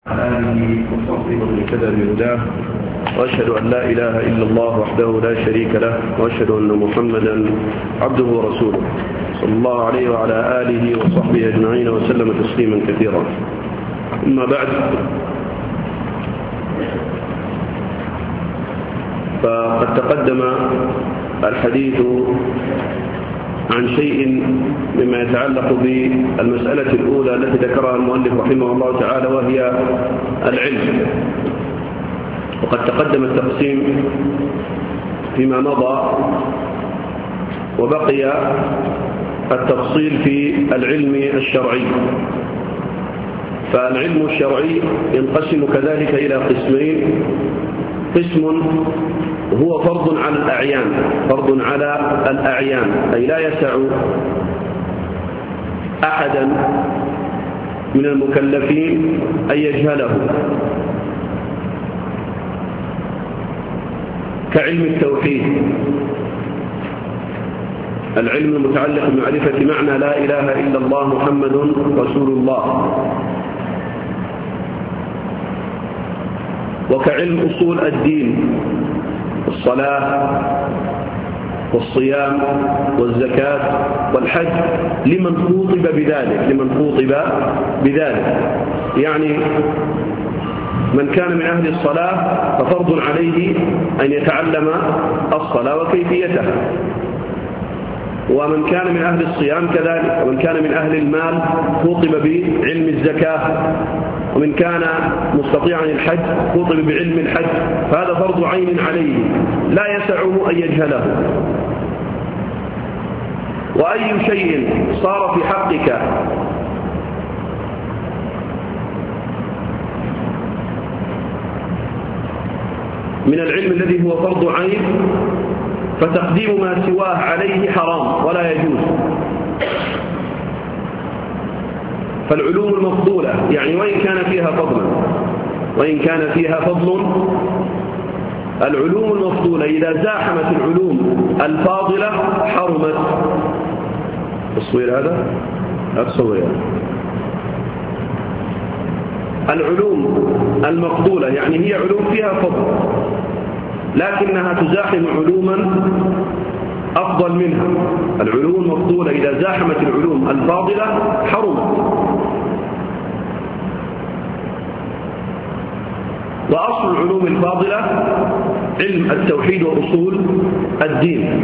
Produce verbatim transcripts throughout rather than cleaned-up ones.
آله وصحبه ومن اهتدى بهداه، وأشهد أن لا إله إلا الله وحده لا شريك له، وأشهد أن محمدا عبده ورسوله صلى الله عليه وعلى آله وصحبه أجمعين وسلم تسليما كثيرا. أما بعد، فقد تقدم الحديث عن شيء مما يتعلق بالمسألة الأولى التي ذكرها المؤلف رحمه الله تعالى، وهي العلم. وقد تقدم التقسيم فيما مضى، وبقي التفصيل في العلم الشرعي. فالعلم الشرعي ينقسم كذلك إلى قسمين: قسم هو فرض على الأعيان، فرض على الأعيان، أي لا يسع أحدا من المكلفين أن يجهله، كعلم التوحيد، العلم المتعلق بمعرفة معنى لا إله إلا الله محمد رسول الله، وكعلم أصول الدين: الصلاة والصيام والزكاة والحج، لمن خوطب بذلك لمن خوطب بذلك يعني من كان من أهل الصلاة ففرض عليه أن يتعلم الصلاة وكيفيتها، ومن كان من أهل الصيام كذلك، ومن كان من أهل المال خوطب بعلم الزكاة، ومن كان مستطيعا الحج خوطب بعلم الحج، فهذا فرض عين عليه لا يسعه أن يجهله. وأي شيء صار في حقك من العلم الذي هو فرض عين فتقديم ما سواه عليه حرام ولا يجوز. فالعلوم المفضولة يعني وإن كان فيها فضل وإن كان فيها فضل العلوم المفضولة إذا زاحمت العلوم الفاضلة حرمت. التصوير هذا لا تصوير. العلوم المفضولة يعني هي علوم فيها فضل لكنها تزاحم علوما أفضل منها. العلوم المفضولة إذا زاحمت العلوم الفاضلة حرمت. وأصل العلوم الفاضلة علم التوحيد وأصول الدين.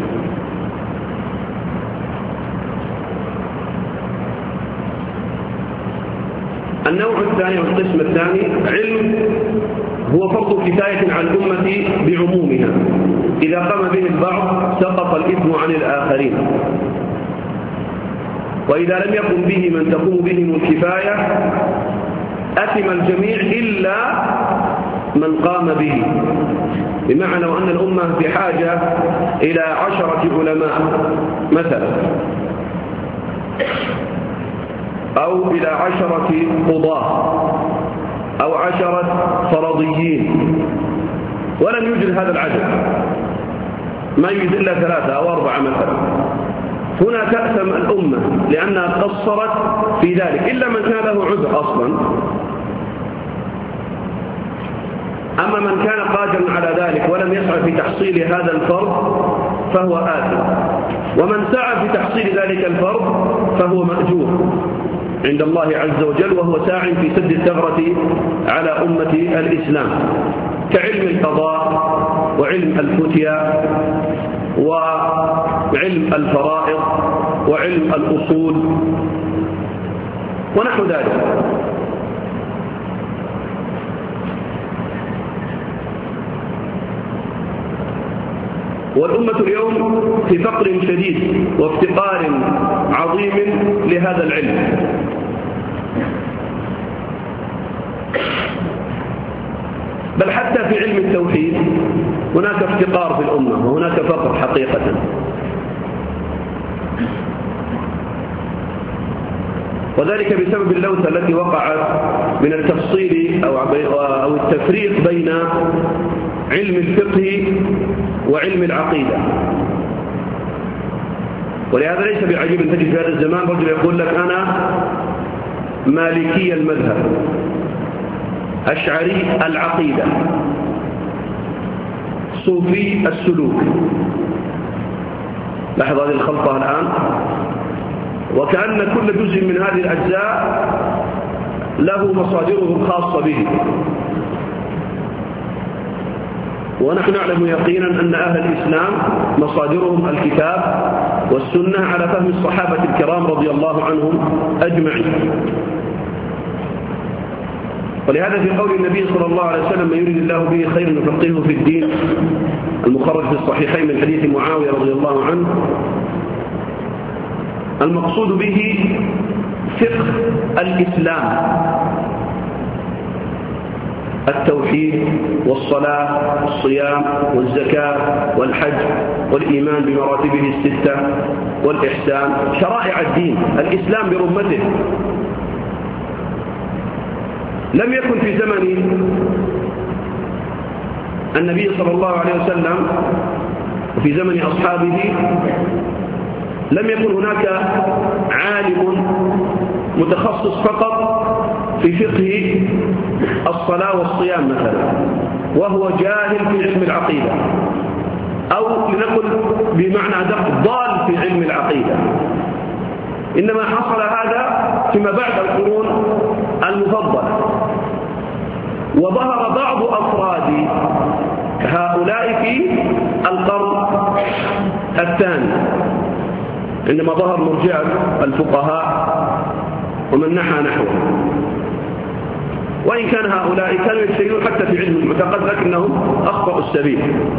النوع الثاني والقسم الثاني علم هو فرض كفاية على الأمة بعمومها، إذا قام به البعض سقط الإثم عن الآخرين، وإذا لم يقم به من تقوم بهم الكفاية أثم الجميع إلا من قام به. بمعنى لو أن الأمة بحاجة إلى عشرة علماء مثلا، أو إلى عشرة قضاة، أو عشرة فرضيين، ولم يوجد هذا العدد، ما يوجد إلا ثلاثة أو أربعة مثلا، هنا تأثم الأمة لأنها قصرت في ذلك، إلا من كان له عذر أصلا. أما من كان قادرا على ذلك ولم يسعى في تحصيل هذا الفرض فهو آثم، ومن سعى في تحصيل ذلك الفرض فهو مأجور عند الله عز وجل، وهو ساع في سد الثغرة على أمة الإسلام، كعلم القضاء وعلم الفتيا وعلم الفرائض وعلم الأصول ونحو ذلك. والأمة اليوم في فقر شديد وافتقار عظيم لهذا العلم. بل حتى في علم التوحيد هناك افتقار في الأمة وهناك فقر حقيقة. وذلك بسبب اللوثة التي وقعت من التفصيل أو التفريق بين علم الفقه وعلم العقيدة. ولهذا ليس بعجيب أن تجد في هذا الزمان رجل يقول لك أنا مالكي المذهب، أشعري العقيدة، صوفي السلوك. لاحظ هذه الخلطة الآن، وكأن كل جزء من هذه الأجزاء له مصادره الخاصة به. ونحن نعلم يقينا أن أهل الإسلام مصادرهم الكتاب والسنة على فهم الصحابة الكرام رضي الله عنهم أجمعين. ولهذا في قول النبي صلى الله عليه وسلم: من يريد الله به خيرا يفقهه في الدين، المخرج في الصحيحين من حديث معاوية رضي الله عنه، المقصود به فقه الإسلام، التوحيد والصلاة والصيام والزكاة والحج والإيمان بمراتبه الستة والإحسان، شرائع الدين، الإسلام برمته. لم يكن في زمن النبي صلى الله عليه وسلم وفي زمن أصحابه لم يكن هناك عالم متخصص فقط في فقه الصلاة والصيام مثلا وهو جاهل في علم العقيدة، أو لنقل بمعنى أدق ضال في علم العقيدة. إنما حصل هذا فيما بعد القرون المفضلة، وظهر بعض أفراد هؤلاء في القرن الثاني عندما ظهر مرجئة الفقهاء ومن نحى نحوه. وإن كان هؤلاء كانوا يجتهدون حتى في علم المعتقد لكنهم أخطأوا السبيل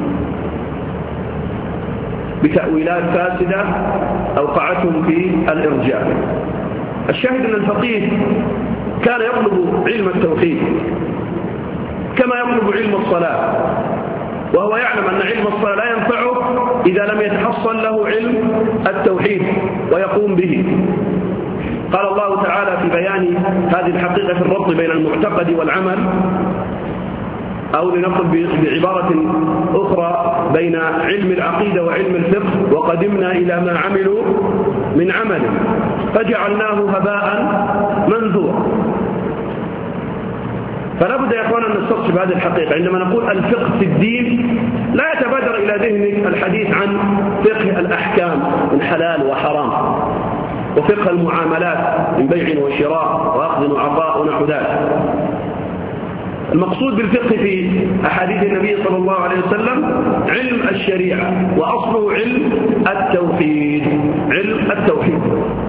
بتأويلات فاسدة أوقعتهم في الإرجاء. الشاهد أن الفقيه كان يطلب علم التوحيد كما يطلب علم الصلاة، وهو يعلم أن علم الصلاة لا ينفعه إذا لم يتحصل له علم التوحيد ويقوم به. قال الله تعالى في بيان هذه الحقيقة في الربط بين المعتقد والعمل، أو لنقل بعبارة أخرى بين علم العقيدة وعلم الفقه: وقدمنا إلى ما عملوا من عمل فجعلناه هباء منثورا. فلا بد يا أخوانا أن نستصحب هذه الحقيقة. عندما نقول الفقه في الدين لا يتبادر إلى ذهنك الحديث عن فقه الأحكام من حلال وحرام، وفقه المعاملات من بيع وشراء وأخذ وعطاء ونحو ذلك. المقصود بالفقه في أحاديث النبي صلى الله عليه وسلم علم الشريعة، وأصله علم التوحيد، علم التوحيد.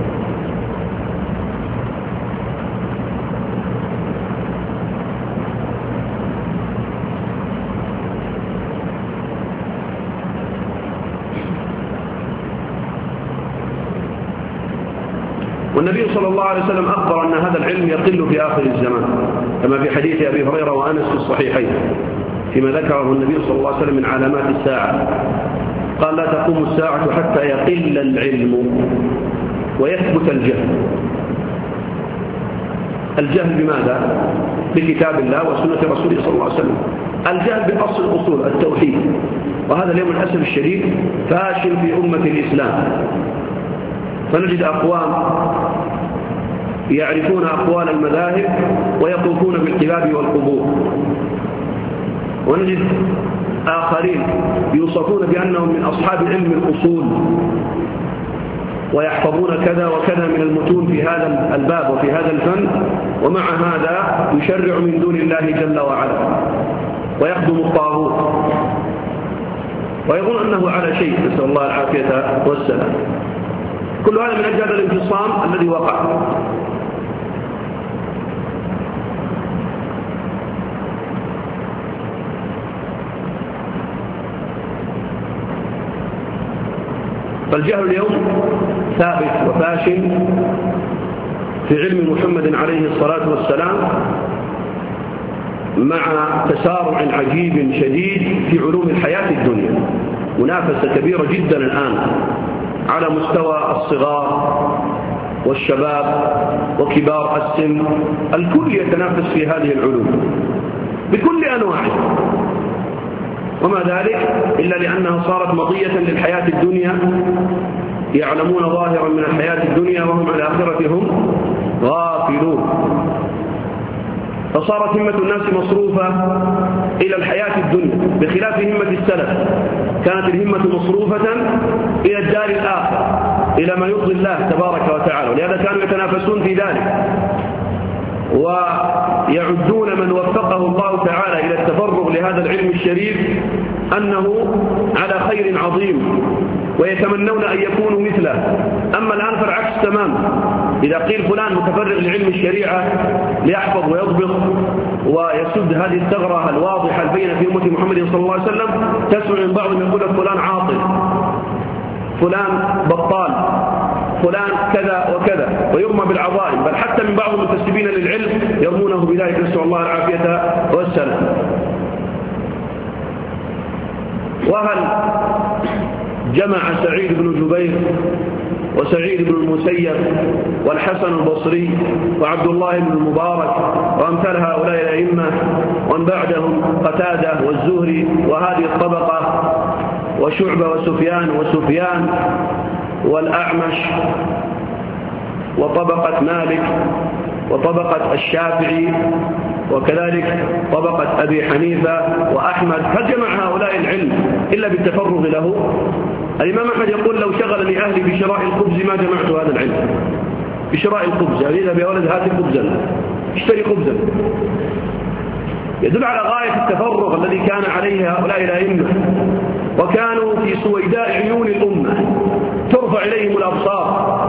والنبي صلى الله عليه وسلم أخبر أن هذا العلم يقل في آخر الزمان، كما في حديث أبي هريرة وأنس في الصحيحين فيما ذكره النبي صلى الله عليه وسلم من علامات الساعة. قال: لا تقوم الساعة حتى يقل العلم ويثبت الجهل. الجهل بماذا؟ بكتاب الله وسنة رسوله صلى الله عليه وسلم. الجهل بأصل الأصول التوحيد، وهذا اليوم للأسف الشديد فاشل في أمة الإسلام. فنجد أقوام يعرفون أقوال المذاهب ويطوفون بالقباب والقبور، ونجد آخرين يوصفون بأنهم من أصحاب علم الأصول ويحفظون كذا وكذا من المتون في هذا الباب وفي هذا الفن، ومع هذا يشرع من دون الله جل وعلا ويخدم الطاغوت ويظن أنه على شيء، نسأل الله العافية والسلام. كل هذا من أجل هذا الانفصام الذي وقع. فالجهل اليوم ثابت وفاشل في علم محمد عليه الصلاة والسلام، مع تسارع عجيب شديد في علوم الحياة الدنيا. منافسة كبيرة جدا الآن على مستوى الصغار والشباب وكبار السن، الكل يتنافس في هذه العلوم بكل أنواعها، وما ذلك إلا لأنها صارت مضية للحياة الدنيا، يعلمون ظاهرا من الحياة الدنيا وهم على الآخرة هم غافلون. فصارت همة الناس مصروفة إلى الحياة الدنيا بخلاف همة السلف، كانت الهمة مصروفة إلى الدار الآخرة، إلى ما يرضي الله تبارك وتعالى، ولهذا كانوا يتنافسون في ذلك ويعدون من وفقه الله تعالى إلى التفرغ لهذا العلم الشريف أنه على خير عظيم، ويتمنون أن يكونوا مثله. أما الآن فالعكس تماما، إذا قيل فلان متفرغ لعلم الشريعة ليحفظ ويضبط ويسد هذه الثغرة الواضحة البينة في أمة محمد صلى الله عليه وسلم، تسمع من بعضهم يقول لك فلان عاطل، فلان بطال، فلان كذا وكذا، ويرمى بالعظائم، بل حتى من بعض المنتسبين للعلم يرمونه بذلك، نسأل الله العافية والسلام. وهل جمع سعيد بن جبير وسعيد بن المسيب والحسن البصري وعبد الله بن المبارك وأمثال هؤلاء الأئمة ومن بعدهم قتادة والزهري وهذه الطبقة وشعبة وسفيان وسفيان والأعمش وطبقة مالك وطبقة الشافعي وكذلك طبقة أبي حنيفة وأحمد، هل جمع هؤلاء العلم إلا بالتفرغ له؟ الإمام أحمد يقول لو شغلني أهلي بشراء الخبز ما جمعت هذا العلم. بشراء الخبز، يعني إذا يا ولد هات خبزا، اشتري خبزا. يدل على غاية التفرغ الذي كان عليه هؤلاء الأئمة، وكانوا في سويداء عيون الأمة ترفع إليهم الأبصار.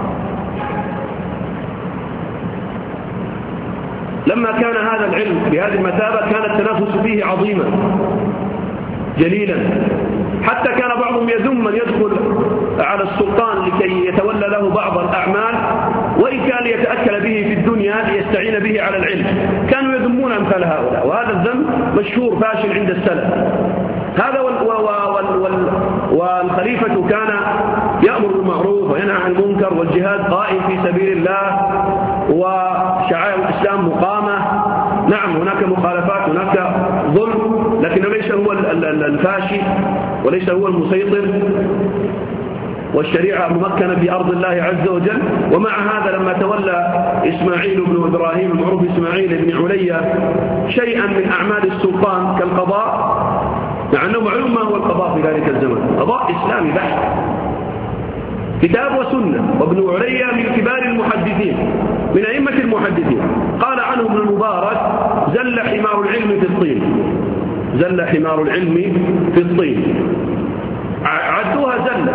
لما كان هذا العلم بهذه المثابة كان التنافس فيه عظيما جليلا، حتى كان بعضهم يذم من يدخل على السلطان لكي يتولى له بعض الأعمال، وإن كان ليتأكل به في الدنيا ليستعين به على العلم، كانوا يذمون أمثال هؤلاء، وهذا الذم مشهور فاشل عند السلف. هذا وال وال وال والخليفة كان يأمر بالمعروف وينهى عن المنكر، والجهاد قائم في سبيل الله، وشعائر الإسلام مقامة. نعم هناك مخالفات، هناك ظلم، لكن ليس هو الفاشي وليس هو المسيطر، والشريعة ممكنة في أرض الله عز وجل. ومع هذا لما تولى إسماعيل بن إبراهيم المعروف إسماعيل بن عليا شيئا من أعمال السلطان كالقضاء، مع أنه معلوم ما هو القضاء في ذلك الزمن، قضاء إسلامي بحت، كتاب وسنة، وابن عليا من كبار المحدثين من أئمة المحدثين، قال عنه ابن المبارك زل حمار العلم في الطين، زل حمار العلم في الطين، عدوها زلة.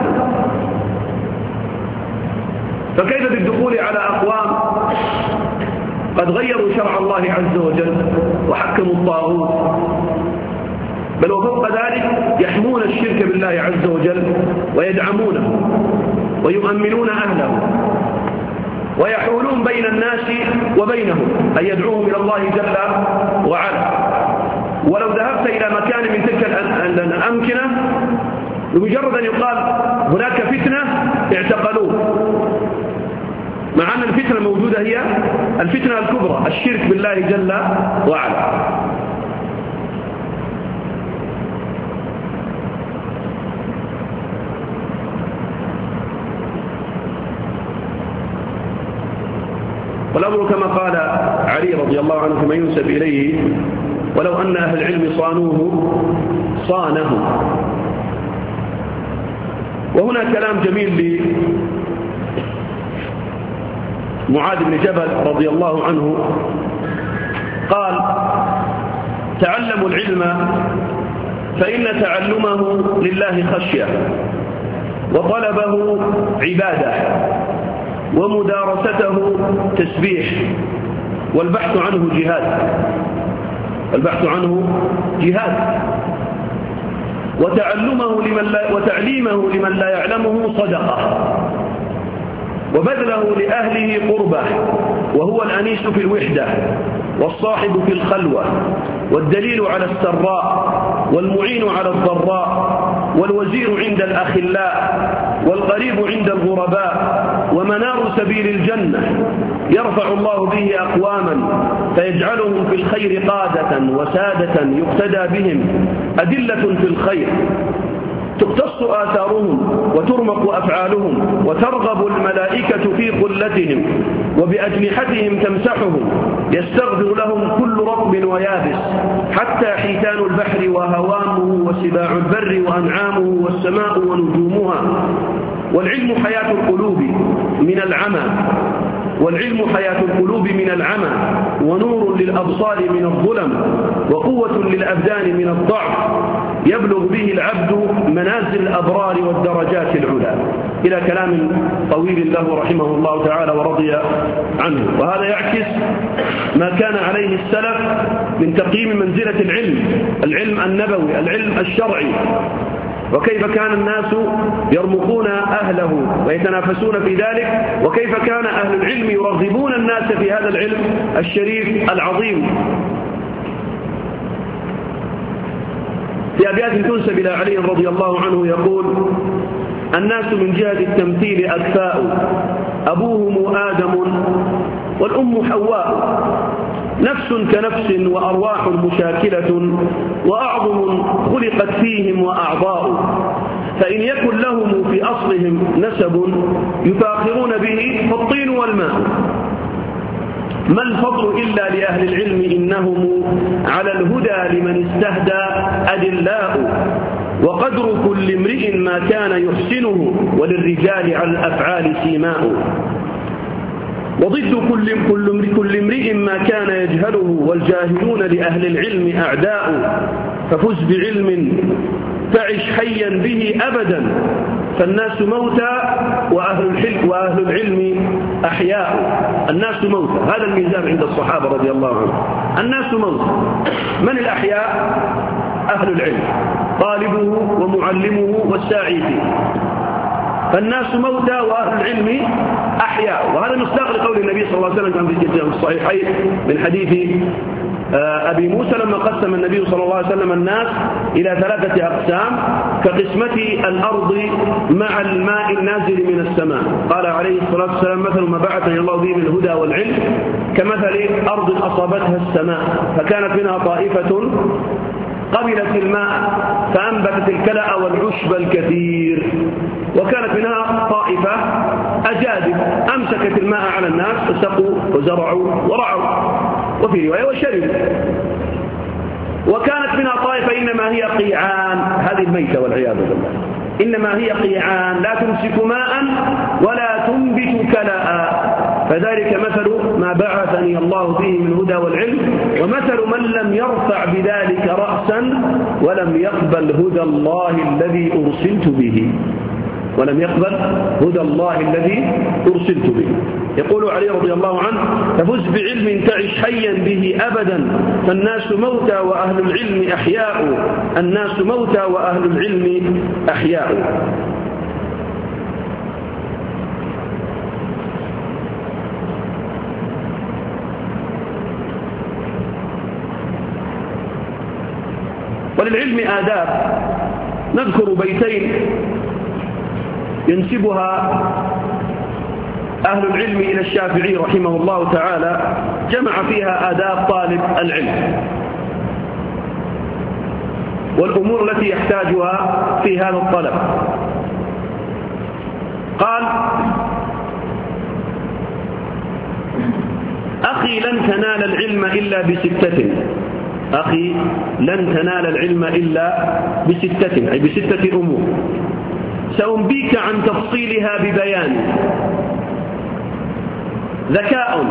فكيف بالدخول على أقوام قد غيروا شرع الله عز وجل وحكموا الطاغوت، بل وفوق ذلك يحمون الشرك بالله عز وجل ويدعمونه ويؤمنون أهله ويحولون بين الناس وبينهم أن يدعوهم إلى الله جل وعلا. ولو ذهبت إلى مكان من تلك الأمكنة بمجرد أن يقال هناك فتنة اعتقلوه، مع أن الفتنة موجودة هي الفتنة الكبرى الشرك بالله جل وعلا. والأمر كما قال علي رضي الله عنه فيما ينسب إليه ولو أن أهل العلم صانوه صانهم. وهنا كلام جميل لمعاذ بن جبل رضي الله عنه، قال تعلموا العلم فإن تعلمه لله خشية، وطلبه عبادة، ومدارسته تسبيح، والبحث عنه جهاد، البحث عنه جهاد، وتعلمه لمن لا وتعليمه لمن لا يعلمه صدقة، وبذله لأهله قربة، وهو الأنيس في الوحدة والصاحب في الخلوة، والدليل على السراء، والمعين على الضراء، والوزير عند الأخلاء، والقريب عند الغرباء، ومنار سبيل الجنة يرفع الله به أقواما فيجعلهم في الخير قادة وسادة يقتدى بهم، أدلة في الخير تقتص آثارهم وترمق أفعالهم وترغب الملائكة في قلتهم وبأجنحتهم تمسحهم، يستغفر لهم كل رطب ويابس، حتى حيتان البحر وهوامه وسباع البر وأنعامه والسماء ونجومها. والعلم حياة القلوب من العمى والعلم حياة القلوب من العمى ونور للأبصار من الظلم وقوة للأبدان من الضعف، يبلغ به العبد منازل الأبرار والدرجات العلى، إلى كلام طويل له رحمه الله تعالى ورضي عنه. وهذا يعكس ما كان عليه السلف من تقييم منزلة العلم العلم النبوي العلم الشرعي، وكيف كان الناس يرمقون أهله ويتنافسون في ذلك، وكيف كان أهل العلم يرغبون الناس في هذا العلم الشريف العظيم. في أبيات تنسب إلى علي رضي الله عنه يقول: الناس من جهة التمثيل أكفاء، أبوهم آدم والأم حواء، نفس كنفس وأرواح مشاكلة، وأعظم خلقت فيهم وأعضاء، فإن يكن لهم في أصلهم نسب يفاخرون به فالطين والماء، ما الفضل إلا لأهل العلم إنهم على الهدى لمن استهدى أدلاء، وقدر كل امرئ ما كان يحسنه وللرجال على الأفعال سيماء، وضد كل كل كل امرئ ما كان يجهله والجاهلون لأهل العلم أعداء، ففز بعلم تعش حيا به أبدا، فالناس موتى وأهل الحلم وأهل العلم أحياء. الناس موتى، هذا الميزان عند الصحابة رضي الله عنهم، الناس موتى. من الأحياء؟ أهل العلم، طالبه ومعلمه والساعي فيه. فالناس موتى وأهل العلم أحياء، وهذا مصداق لقول النبي صلى الله عليه وسلم كان في الصحيحين من حديث أبي موسى لما قسم النبي صلى الله عليه وسلم الناس إلى ثلاثة أقسام كقسمة الأرض مع الماء النازل من السماء، قال عليه الصلاة والسلام: مثل ما بعثني الله به من الهدى والعلم كمثل أرض أصابتها السماء فكانت منها طائفة قبلت الماء فأنبتت الكلأ والعشب الكثير، وكانت منها طائفة أجادب أمسكت الماء على الناس فسقوا وزرعوا ورعوا، وفي رواية وشربوا. وكانت منها طائفة إنما هي قيعان، هذه الميتة والعياذ بالله، إنما هي قيعان لا تمسك ماء ولا تنبت كلأ، فذلك مثل ما بعثني الله به من الهدى والعلم، ومثل من لم يرفع بذلك رأسا ولم يقبل هدى الله الذي أرسلت به ولم يقبل هدى الله الذي أرسلت به. يقول علي رضي الله عنه: ففز بعلم تعش حيا به أبدا، فالناس موتى وأهل العلم أحياء، الناس موتى وأهل العلم أحياء. وللعلم آداب، نذكر بيتين ينسبها أهل العلم إلى الشافعي رحمه الله تعالى، جمع فيها آداب طالب العلم والأمور التي يحتاجها في هذا الطلب. قال: أخي لن تنال العلم إلا بستة، أخي لن تنال العلم إلا بستة، أي بستة أمور سأنبيك عن تفصيلها ببيان: ذكاء،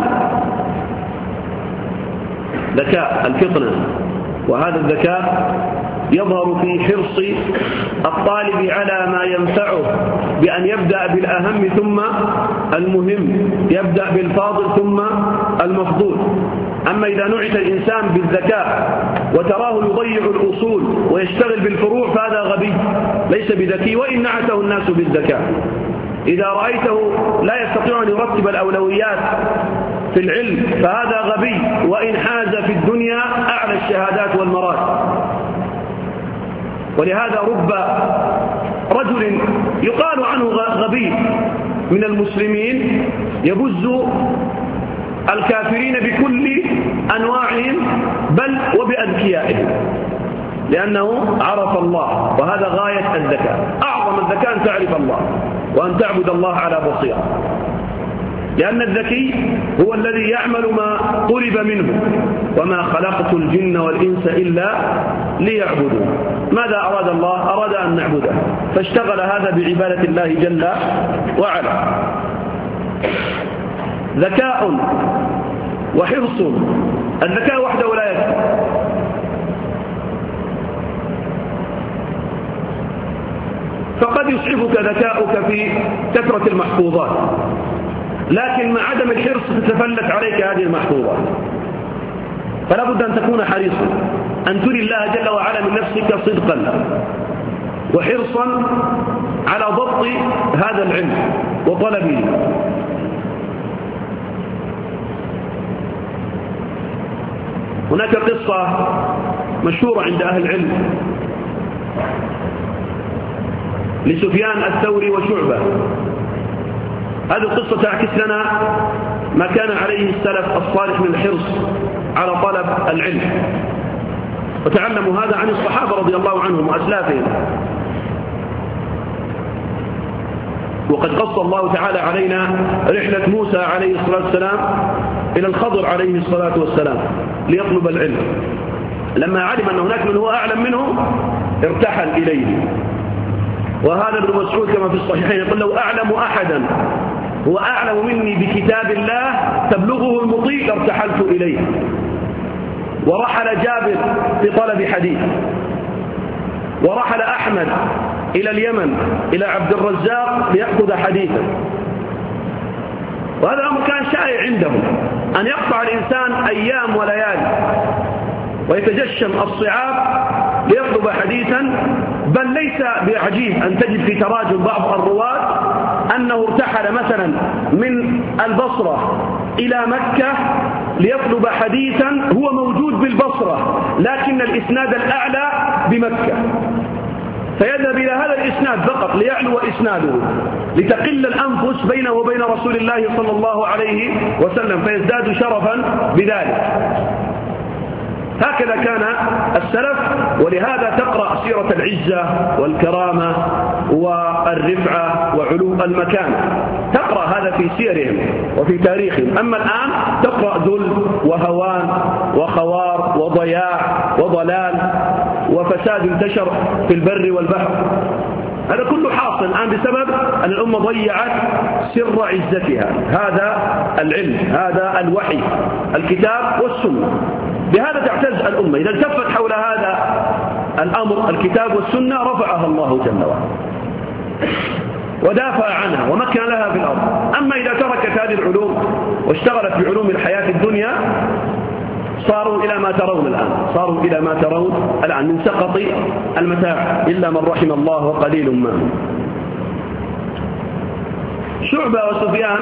ذكاء الفطنة، وهذا الذكاء يظهر في حرص الطالب على ما ينفعه بأن يبدأ بالأهم ثم المهم، يبدأ بالفاضل ثم المفضول. أما إذا نعت الإنسان بالذكاء وتراه يضيع الأصول ويشتغل بالفروع فهذا غبي ليس بذكي، وإن نعته الناس بالذكاء. إذا رأيته لا يستطيع أن يرتب الأولويات في العلم فهذا غبي، وإن حاز في الدنيا أعلى الشهادات والمراتب. ولهذا رب رجل يقال عنه غبي من المسلمين يبز الكافرين بكل أنواعهم بل وبأذكيائهم، لأنه عرف الله، وهذا غاية الذكاء. أعظم الذكاء أن تعرف الله وأن تعبد الله على بصيرة، لأن الذكي هو الذي يعمل ما طلب منه. وما خلقت الجن والإنس إلا ليعبدون. ماذا أراد الله؟ أراد أن نعبده، فاشتغل هذا بعبادة الله جل وعلا. ذكاء وحرص. الذكاء وحده لا يكفي، فقد يسعفك ذكاؤك في كثرة المحفوظات، لكن مع عدم الحرص تتفلت عليك هذه المحفوظات. فلا بد أن تكون حريصا، أن تري الله جل وعلا من نفسك صدقا وحرصا على ضبط هذا العلم وطلبه. هناك قصة مشهورة عند أهل العلم لسفيان الثوري وشعبة. هذه القصة تعكس لنا ما كان عليه السلف الصالح من الحرص على طلب العلم، وتعلموا هذا عن الصحابة رضي الله عنهم وأسلافهم. وقد قص الله تعالى علينا رحلة موسى عليه الصلاة والسلام إلى الخضر عليه الصلاة والسلام ليطلب العلم. لما علم أن هناك من هو أعلم منه ارتحل إليه. وهذا ابن مسعود كما في الصحيحين يقول: لو أعلم أحدا هو أعلم مني بكتاب الله تبلغه المطيء ارتحلت إليه. ورحل جابر في طلب حديث، ورحل أحمد إلى اليمن إلى عبد الرزاق ليأخذ حديثا. وهذا الأمر كان شائع عندهم، أن يقطع الإنسان أيام وليالي ويتجشم الصعاب ليطلب حديثا. بل ليس بعجيب أن تجد في تراجم بعض الرواة أنه ارتحل مثلا من البصرة إلى مكة ليطلب حديثا هو موجود بالبصرة، لكن الإسناد الأعلى بمكة، فيذهب إلى هذا الإسناد فقط ليعلو إسناده، لتقل الأنفس بينه وبين رسول الله صلى الله عليه وسلم، فيزداد شرفا بذلك. هكذا كان السلف. ولهذا تقرأ سيرة العزة والكرامة والرفعة وعلو المكان، تقرأ هذا في سيرهم وفي تاريخهم. أما الآن تقرأ ذل وهوان وخوار وضياع وضلال وفساد انتشر في البر والبحر. هذا كله حاصل الآن بسبب أن الأمة ضيعت سر عزتها، هذا العلم، هذا الوحي، الكتاب والسنة. بهذا تعتز الأمة. إذا التفت حول هذا الأمر الكتاب والسنة رفعها الله جل وعلا ودافع عنها ومكن لها في الأرض. أما إذا تركت هذه العلوم واشتغلت بعلوم الحياة الدنيا صاروا إلى ما ترون الآن، صاروا إلى ما ترون الآن من سقط المتاع إلا من رحم الله وقليل ما. شعبة وسفيان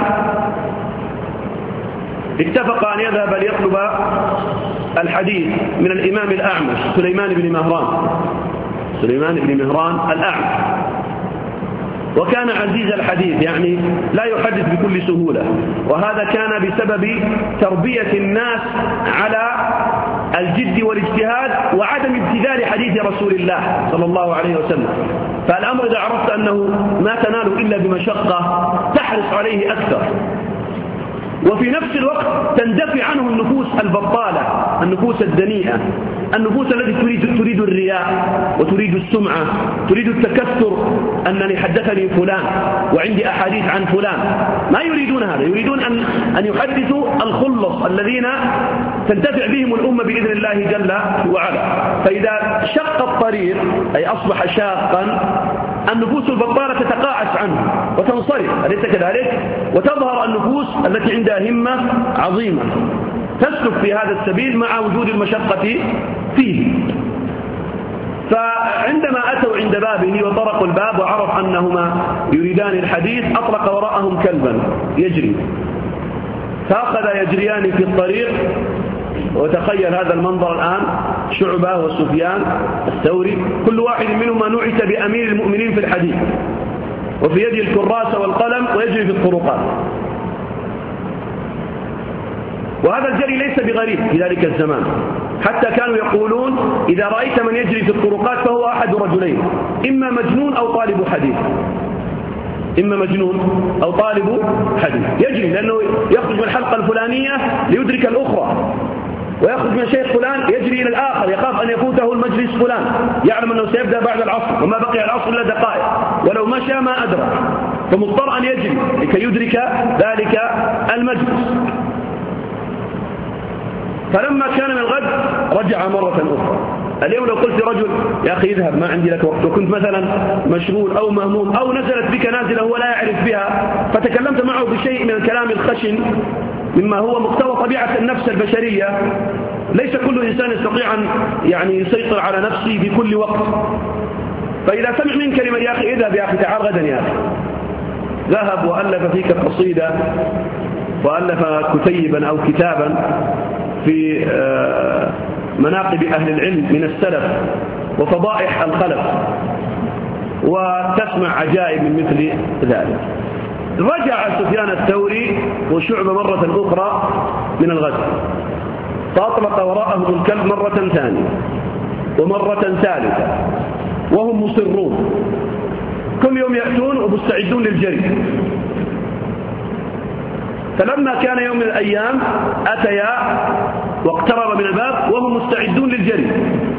اتفقا أن يذهب ليطلب الحديث من الإمام الأعمش سليمان بن مهران، سليمان بن مهران الأعمش. وكان عزيز الحديث، يعني لا يحدث بكل سهولة، وهذا كان بسبب تربية الناس على الجد والاجتهاد وعدم ابتذال حديث رسول الله صلى الله عليه وسلم. فالأمر إذا عرفت أنه ما تنال إلا بمشقة تحرص عليه أكثر، وفي نفس الوقت تندفع عنه النفوس البطالة، النفوس الدنيئة، النفوس التي تريد, تريد الرياء وتريد السمعة، تريد التكثر، أنني حدثني فلان وعندي أحاديث عن فلان. ما يريدون هذا، يريدون أن, أن يحدثوا الخلص الذين تنتفع بهم الأمة بإذن الله جل وعلا. فإذا شق الطريق أي أصبح شاقا النفوس البطالة تتقاعس عنه وتنصرف، أليس كذلك؟ وتظهر النفوس التي عندها همة عظيمة تسلك في هذا السبيل مع وجود المشقة فيه. فعندما أتوا عند بابه وطرقوا الباب وعرف أنهما يريدان الحديث أطلق وراءهم كلبا يجري، فأخذ يجريان في الطريق. وتخيل هذا المنظر الآن، شعبة وسفيان الثوري كل واحد منهما نعت بأمير المؤمنين في الحديث، وفي يده الكراسة والقلم ويجري في الطرقات. وهذا الجري ليس بغريب في ذلك الزمان، حتى كانوا يقولون إذا رأيت من يجري في الطرقات فهو أحد رجلين، إما مجنون أو طالب حديث، إما مجنون أو طالب حديث يجري، لأنه يخرج من الحلقة الفلانية ليدرك الأخرى، ويخرج من شيخ فلان يجري إلى الآخر يخاف أن يفوته المجلس فلان، يعلم أنه سيبدأ بعد العصر وما بقي العصر إلا دقائق، ولو مشى ما أدرك، فمضطر أن يجري لكي يدرك ذلك المجلس. فلما كان من الغد رجع مرة أخرى. اليوم لو قلت رجل يا أخي اذهب ما عندي لك وقت، وكنت مثلا مشغول أو مهموم أو نزلت بك نازلة هو لا يعرف بها، فتكلمت معه بشيء من الكلام الخشن مما هو مقتضى طبيعة النفس البشرية، ليس كل إنسان يستطيع أن يعني يسيطر على نفسه في كل وقت. فإذا سمع من كلمة يا أخي اذهب يا أخي تعال غدا يا أخي، ذهب وألف فيك قصيدة وألف كتيبا أو كتابا في مناقب أهل العلم من السلف وفضائح الخلف، وتسمع عجائب من مثل ذلك. رجع سفيان الثوري وشعبة مرة أخرى من الغد، فأطلق وراءهم الكلب مرة ثانية ومرة ثالثة وهم مصرون، كل يوم يأتون ومستعدون للجري. فلما كان يوم من الأيام أتيا واقترب من الباب وهم مستعدون للجري،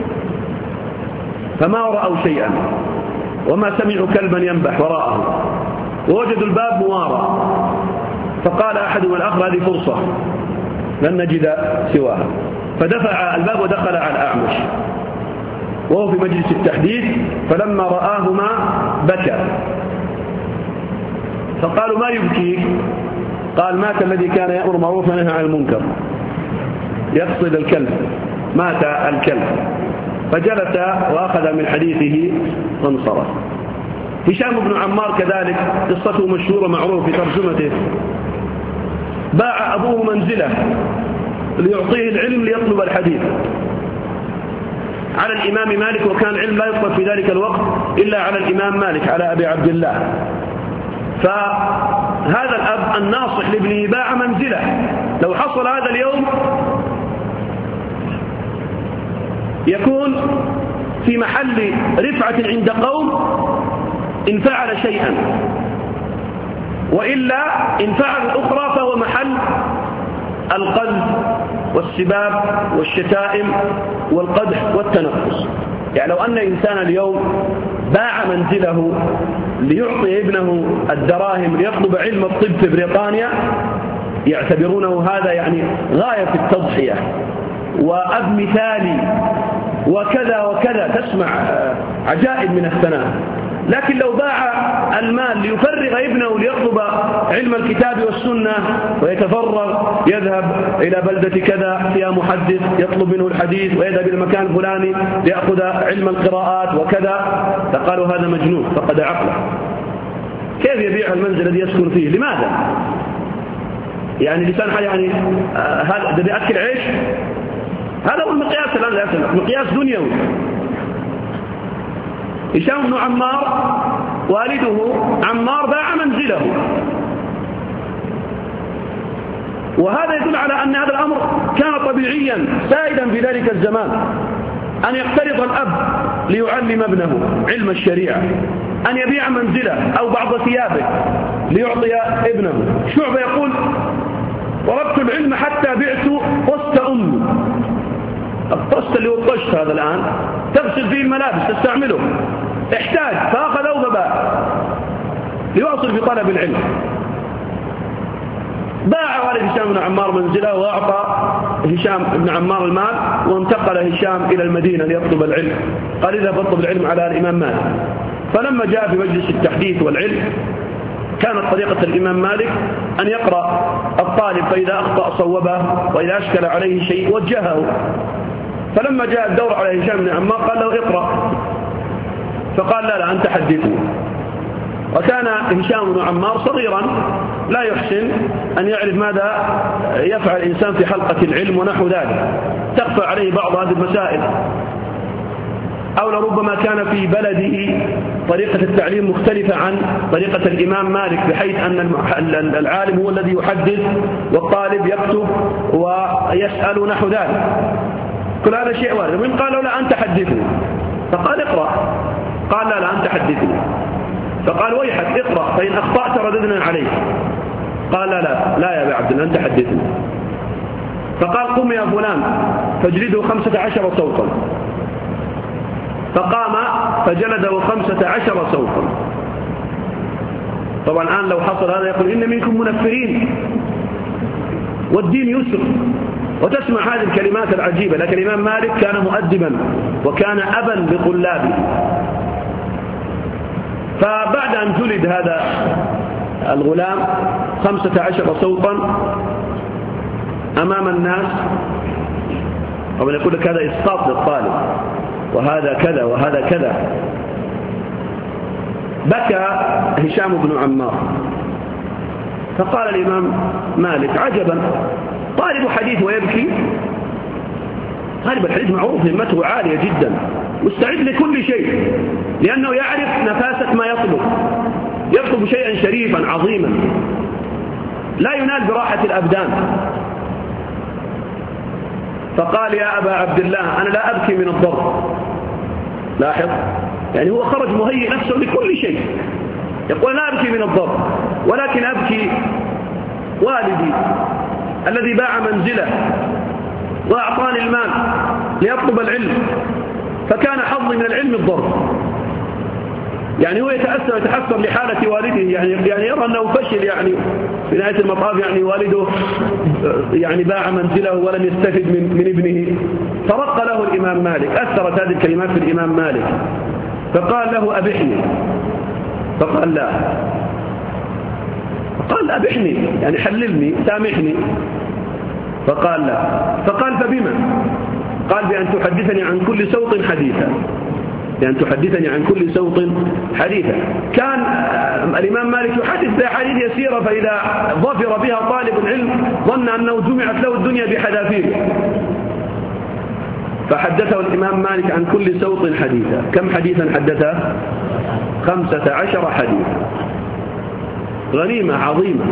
فما رأوا شيئا وما سمعوا كلبا ينبح وراءهم، ووجدوا الباب موارى، فقال أحدهم الآخر هذه فرصة لن نجد سواها، فدفع الباب ودخل على الأعمش وهو في مجلس التحديث. فلما رآهما بكى، فقالوا ما يبكيك؟ قال مات الذي كان يأمر معروف ونهى عن المنكر، يقصد الكلب، مات الكلب. فجلس وأخذ من حديثه وانصرف. هشام بن عمار كذلك قصته مشهورة معروفة في ترجمته، باع أبوه منزله ليعطيه العلم ليطلب الحديث على الإمام مالك، وكان العلم لا يطلب في ذلك الوقت إلا على الإمام مالك على أبي عبد الله. فهذا الأب الناصح لابنه باع منزله. لو حصل هذا اليوم يكون في محل رفعة عند قوم إن فعل شيئا، وإلا إن فعل الأخرى فهو محل القذف والسباب والشتائم والقدح والتنقص. يعني لو أن إنسان اليوم باع منزله ليعطي ابنه الدراهم ليطلب علم الطب في بريطانيا يعتبرونه هذا يعني غاية في التضحية وأب مثالي وكذا وكذا، تسمع عجائب من الثناء. لكن لو باع المال ليفرغ ابنه ليطلب علم الكتاب والسنة ويتفرغ يذهب إلى بلدة كذا فيها محدث يطلب منه الحديث، ويذهب إلى المكان الفلاني ليأخذ علم القراءات وكذا، فقالوا هذا مجنون فقد عقله. كيف يبيع المنزل الذي يسكن فيه؟ لماذا؟ يعني لسان حال يعني هذا ده بيأكل عيش؟ هذا هو المقياس الآن، لا مقياس دنيوي. هشام بن عمار والده عمار باع منزله، وهذا يدل على أن هذا الأمر كان طبيعيا سائدا في ذلك الزمان، أن يقترض الأب ليعلم ابنه علم الشريعة، أن يبيع منزله أو بعض ثيابه ليعطي ابنه. شعبة يقول طلبت العلم حتى بعت طست أمي. الطست اللي هو الطشت هذا الآن تغسل فيه الملابس تستعمله، احتاج فأخذه فباع ليواصل في طلب العلم. باع والد هشام بن عمار منزله وأعطى هشام بن عمار المال، وانتقل هشام إلى المدينة ليطلب العلم. قال إذا بطلب العلم على الإمام مالك. فلما جاء في مجلس التحديث والعلم كانت طريقة الإمام مالك أن يقرأ الطالب، فإذا أخطأ صوبه، وإذا أشكل عليه شيء وجهه. فلما جاء الدور على هشام بن عمار قال له اقرأ، فقال لا لا أنت حدثني. وكان هشام بن عمار صغيرا لا يحسن أن يعرف ماذا يفعل الإنسان في حلقة العلم ونحو ذلك، تخفى عليه بعض هذه المسائل، أو لربما كان في بلده طريقة التعليم مختلفة عن طريقة الإمام مالك، بحيث أن العالم هو الذي يحدث والطالب يكتب ويسأل نحو ذلك. كل هذا شيء وارد. ومن قال له لا أنت حدثني، فقال اقرأ، قال لا لا أنت حدثني، فقال ويحك اقرأ فإن أخطأت رددنا عليك، قال لا لا لا يا أبا عبد الله أنت حدثني، فقال قم يا فلان فاجلده خمسة عشر صوتا، فقام فجلده خمسة عشر صوتا. طبعا الآن لو حصل هذا يقول إن منكم منفرين والدين يسر، وتسمع هذه الكلمات العجيبة. لكن الإمام مالك كان مؤدبا وكان أبا لطلابه. فبعد أن جلد هذا الغلام خمسة عشر صوتا أمام الناس، ومن يقول لك هذا إسقاط للطالب وهذا كذا وهذا كذا، بكى هشام بن عمار. فقال الإمام مالك عجبا، طالب حديث ويبكي؟ طالب الحديث معروف همته عالية جدا، مستعد لكل شيء، لأنه يعرف نفاسة ما يطلب، يطلب شيئا شريفا عظيما لا ينال براحة الأبدان. فقال يا أبا عبد الله أنا لا أبكي من الضرب. لاحظ، يعني هو خرج مهيئ نفسه لكل شيء، يقول لا أبكي من الضرب، ولكن أبكي والدي الذي باع منزله وأعطاني المال ليطلب العلم، فكان حظي من العلم الضرب. يعني هو يتأثر ويتحسر لحالة والده، يعني يعني يرى أنه فشل، يعني في نهاية المطاف يعني والده يعني باع منزله ولم يستفد من, من ابنه. فرق له الإمام مالك، أثرت هذه الكلمات في الإمام مالك، فقال له أبحني، فقال لا، فقال أبحني يعني حللني سامحني، فقال لا، فقال فبما؟ قال بأن تحدثني عن كل صوت حديثا، بأن تحدثني عن كل صوت حديثا. كان الإمام مالك يحدث بأحاديث يسيرة، فإذا ظفر بها طالب العلم ظن أنه جمعت له الدنيا بحذافيره، فحدثه الإمام مالك عن كل صوت حديثا. كم حديثا حدثه؟ خمسة عشر حديثا، غنيمة عظيمة.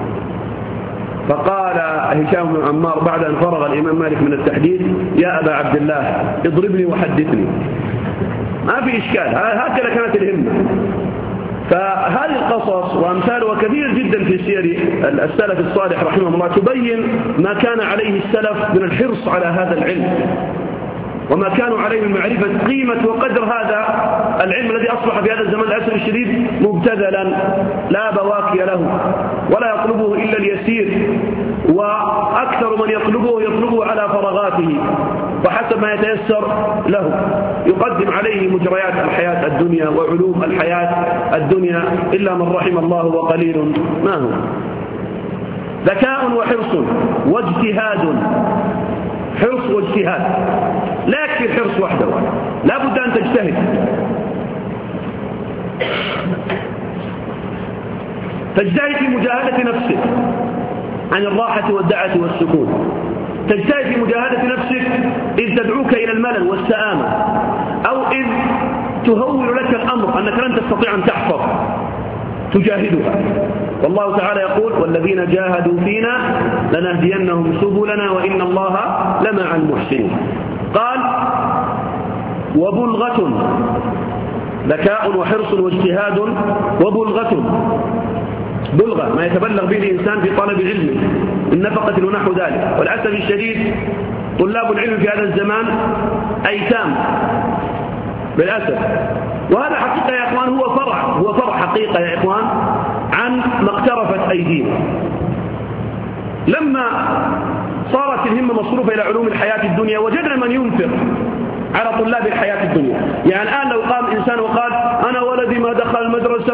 فقال هشام بن عمار بعد أن فرغ الإمام مالك من التحديث يا أبا عبد الله اضربني وحدثني، ما في إشكال، هكذا كانت الهمة. فهذه القصص وأمثالها كثير جدا في سير السلف الصالح رحمه الله، تبين ما كان عليه السلف من الحرص على هذا العلم، وما كانوا عليه من معرفة قيمة وقدر هذا العلم الذي أصبح في هذا الزمن العسر الشديد مبتذلا لا بواكي له، ولا يطلبه إلا اليسير، وأكثر من يطلبه يطلبه على فراغاته وحسب ما يتيسر له، يقدم عليه مجريات الحياة الدنيا وعلوم الحياة الدنيا إلا من رحم الله وقليل ما هو. ذكاء وحرص واجتهاد، حرص واجتهاد، لا يكفي الحرص وحده، لا بد أن تجتهد. تجتهد في مجاهدة نفسك عن الراحة والدعة والسكون، تجتهد في مجاهدة نفسك إذ تدعوك إلى الملل والسآمة، أو إذ تهول لك الأمر أنك لن تستطيع أن تحفظ، تجاهدها. والله تعالى يقول والذين جاهدوا فينا لنهدينهم سبلنا وإن الله لمع المحسنين. قال وبلغة، ذكاء وحرص واجتهاد وبلغة، بلغة ما يتبلغ به الإنسان في طلب العلم من نفقة ونحو ذلك. والأسف الشديد طلاب العلم في هذا الزمان أيتام بالأسف، وهذا حقيقة يا إخوان هو فرع هو فرع حقيقة يا إخوان عن ما اقترفت أيدينا. لما صارت الهمة مصروفة إلى علوم الحياة الدنيا وجدنا من ينفق على طلاب الحياة الدنيا. يعني الآن لو قام إنسان وقال أنا ولدي ما دخل المدرسة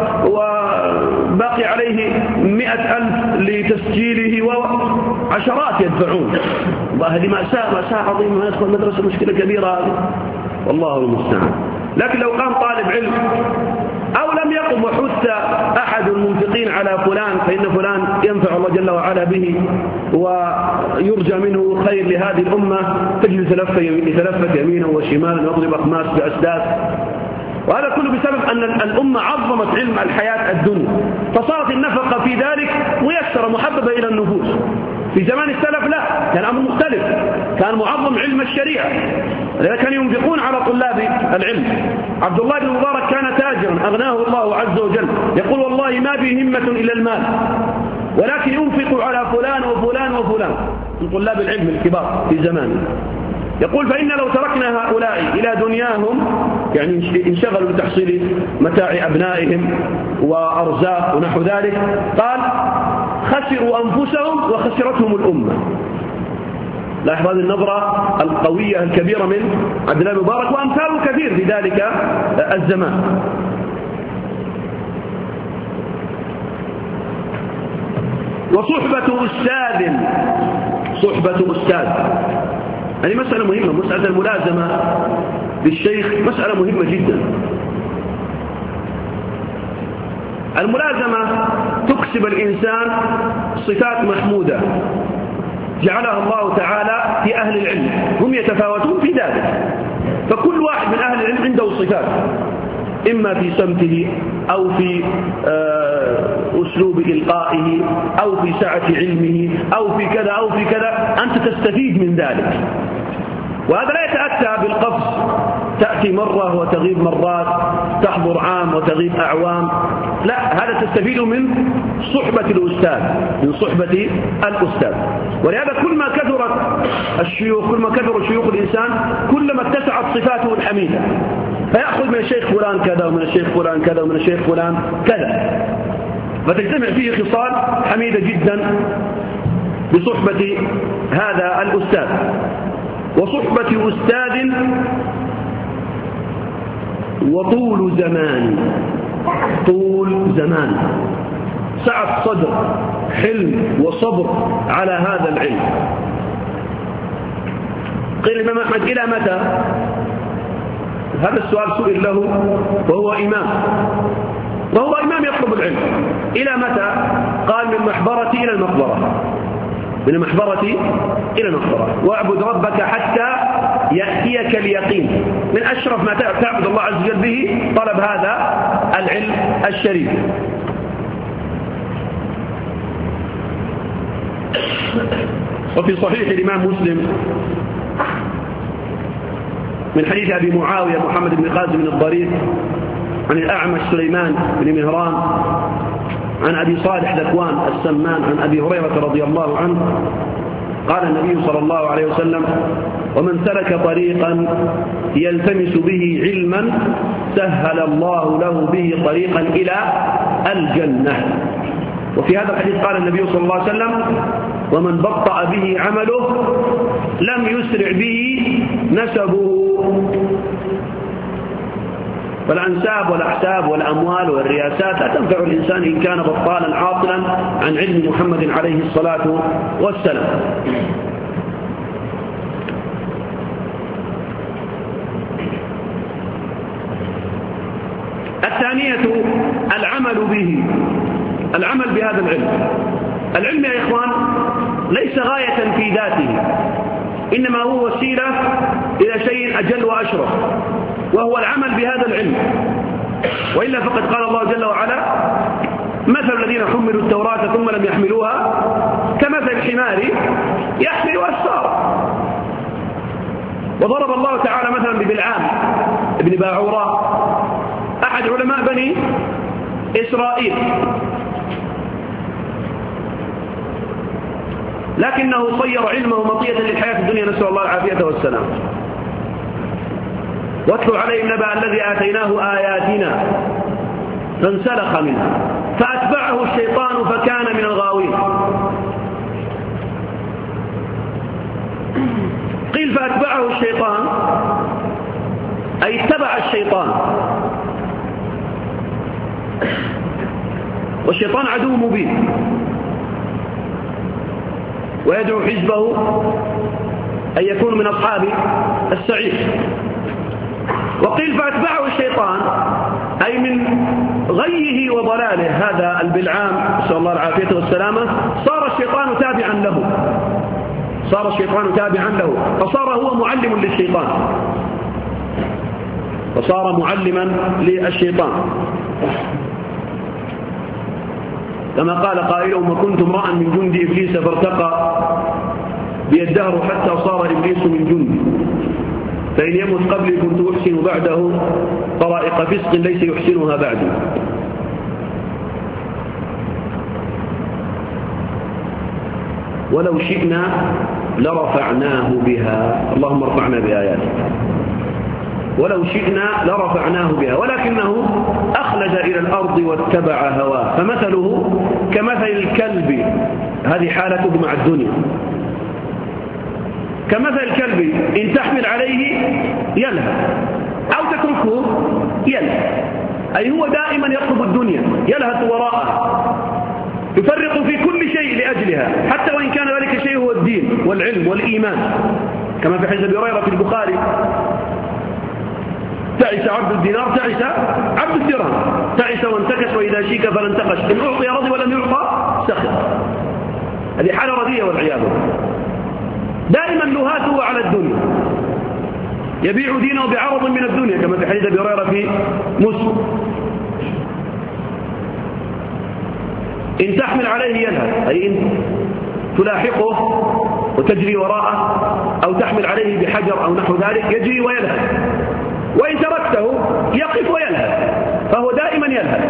وباقي عليه مئة ألف لتسجيله وعشرات يدفعون، هذه مأساة مأساة عظيمة، ما يدخل المدرسة مشكلة كبيرة هذه، والله المستعان. لكن لو قام طالب علم أو لم يقم وحث أحد المنفقين على فلان فإن فلان ينفع الله جل وعلا به ويرجى منه خير لهذه الأمة، تجد يتلفت يمينا وشمالا ويضرب أخماس بأسداس. وهذا كله بسبب أن الأمة عظمت علم الحياة الدنيا، فصارت النفقة في ذلك ميسرة محببة إلى النفوس. في زمان السلف لا، كان الأمر مختلف، كان معظم علم الشريعة، كانوا ينفقون على طلاب العلم. عبد الله بن مبارك كان تاجرا أغناه الله عز وجل، يقول والله ما بي همة إلا المال، ولكن ينفق على فلان وفلان وفلان من طلاب العلم الكبار في زمانه. يقول فإن لو تركنا هؤلاء إلى دنياهم، يعني انشغلوا بتحصيل متاع أبنائهم وأرزاق ونحو ذلك، قال خسروا أنفسهم وخسرتهم الأمة. لاحظ هذه النظرة القوية الكبيرة من عبد الله المبارك، وأمثاله كثير في ذلك الزمان. وصحبة أستاذ، صحبة أستاذ هذه مسألة مهمة، مسألة الملازمة للشيخ مسألة مهمة جدا. الملازمة تكسب الإنسان صفات محمودة جعلها الله تعالى في أهل العلم، هم يتفاوتون في ذلك، فكل واحد من أهل العلم عنده صفات، إما في سمته أو في أسلوب إلقائه أو في سعة علمه أو في كذا أو في كذا، أنت تستفيد من ذلك. وهذا لا يتأتى بالقفز، تأتي مرة وتغيب مرات، تحضر عام وتغيب أعوام، لا، هذا تستفيد من صحبة الأستاذ، من صحبة الأستاذ. ولهذا كل ما كثرت الشيوخ، كل ما كثر شيوخ الإنسان، كلما اتسعت صفاته الحميدة، فيأخذ من الشيخ فلان كذا ومن الشيخ فلان كذا ومن الشيخ فلان كذا، فتجتمع فيه خصال حميدة جدا بصحبة هذا الأستاذ. وصحبة أستاذ وطول زمان، طول زمان، سعة صدر، حلم وصبر على هذا العلم. قيل الإمام أحمد إلى متى؟ هذا السؤال سئل له وهو إمام، وهو إمام يطلب العلم، إلى متى؟ قال من المحبرة إلى المقبرة، من المحبرة إلى المقبرة، واعبد ربك حتى يأتيك اليقين. من أشرف ما تعبد الله عز وجل به طلب هذا العلم الشريف. وفي صحيح الإمام مسلم من حديث أبي معاوية محمد بن قاسم بن الضرير عن الأعمش سليمان بن مهران عن أبي صالح ذكوان السمان عن أبي هريرة رضي الله عنه قال النبي صلى الله عليه وسلم: ومن سلك طريقا يلتمس به علما سهل الله له به طريقا إلى الجنة. وفي هذا الحديث قال النبي صلى الله عليه وسلم: ومن بطأ به عمله لم يسرع به نسبه. فالأنساب والأحساب والأموال والرياسات لا تنفع الإنسان إن كان بطالا عاطلا عن علم محمد عليه الصلاة والسلام. الثانية العمل به، العمل بهذا العلم. العلم يا إخوان ليس غاية في ذاته، إنما هو وسيلة إلى شيء أجل وأشرف، وهو العمل بهذا العلم. وإلا فقد قال الله جل وعلا: مثل الذين حملوا التوراة ثم لم يحملوها كمثل الحمار يحمل أسفارا. وضرب الله تعالى مثلا ببلعام ابن باعورة أحد علماء بني إسرائيل، لكنه صير علمه مطية للحياة الدنيا، نسأل الله العافية والسلام. واتلو عليهم نبأ الذي آتيناه آياتنا فانسلخ منها فأتبعه الشيطان فكان من الغاوين. قيل فأتبعه الشيطان أي اتبع الشيطان، والشيطان عدو مبين ويدعو حزبه أن يكون من أصحاب السعير. وقيل فأتبعه الشيطان أي من غيه وضلاله هذا البلعام نسأل الله العافية والسلامة، صار الشيطان تابعا له، صار الشيطان تابعا له، فصار هو معلم للشيطان، فصار معلما للشيطان. كما قال قائلهم: وكنت امرأ من جند إبليس فارتقى بي الدهر حتى صار إبليس من جندي، فإن يمت قبلي كنت أحسن بعده طرائق فسق ليس يحسنها بعدي. ولو شئنا لرفعناه بها، اللهم ارفعنا بآياتك، ولو شئنا لرفعناه بها ولكنه أخلد إلى الأرض واتبع هواه، فمثله كمثل الكلب، هذه حالته مع الدنيا، كمثل الكلب إن تحمل عليه يلهث أو تتركه يلهث، أي هو دائما يطلب الدنيا، يلهث وراءها، يفرق في كل شيء لأجلها، حتى وإن كان ذلك الشيء هو الدين والعلم والإيمان، كما في حديث أبي هريرة في البخاري: تعس عبد الدينار تعس عبد الدرهم، تعس وانتكس وإذا شيك فلا انتقش، إن أعطي رضي ولم يعطى سخط. هذه حالة رديئة والعياذ بالله. دائما لهاته على الدنيا، يبيع دينه بعرض من الدنيا، كما في حديث أبي هريرة في مسلم: إن تحمل عليه يلهث، أي إن تلاحقه وتجري وراءه، أو تحمل عليه بحجر أو نحو ذلك يجري ويلهث، وإن تركته يقف ويلهث، فهو دائما يلهث.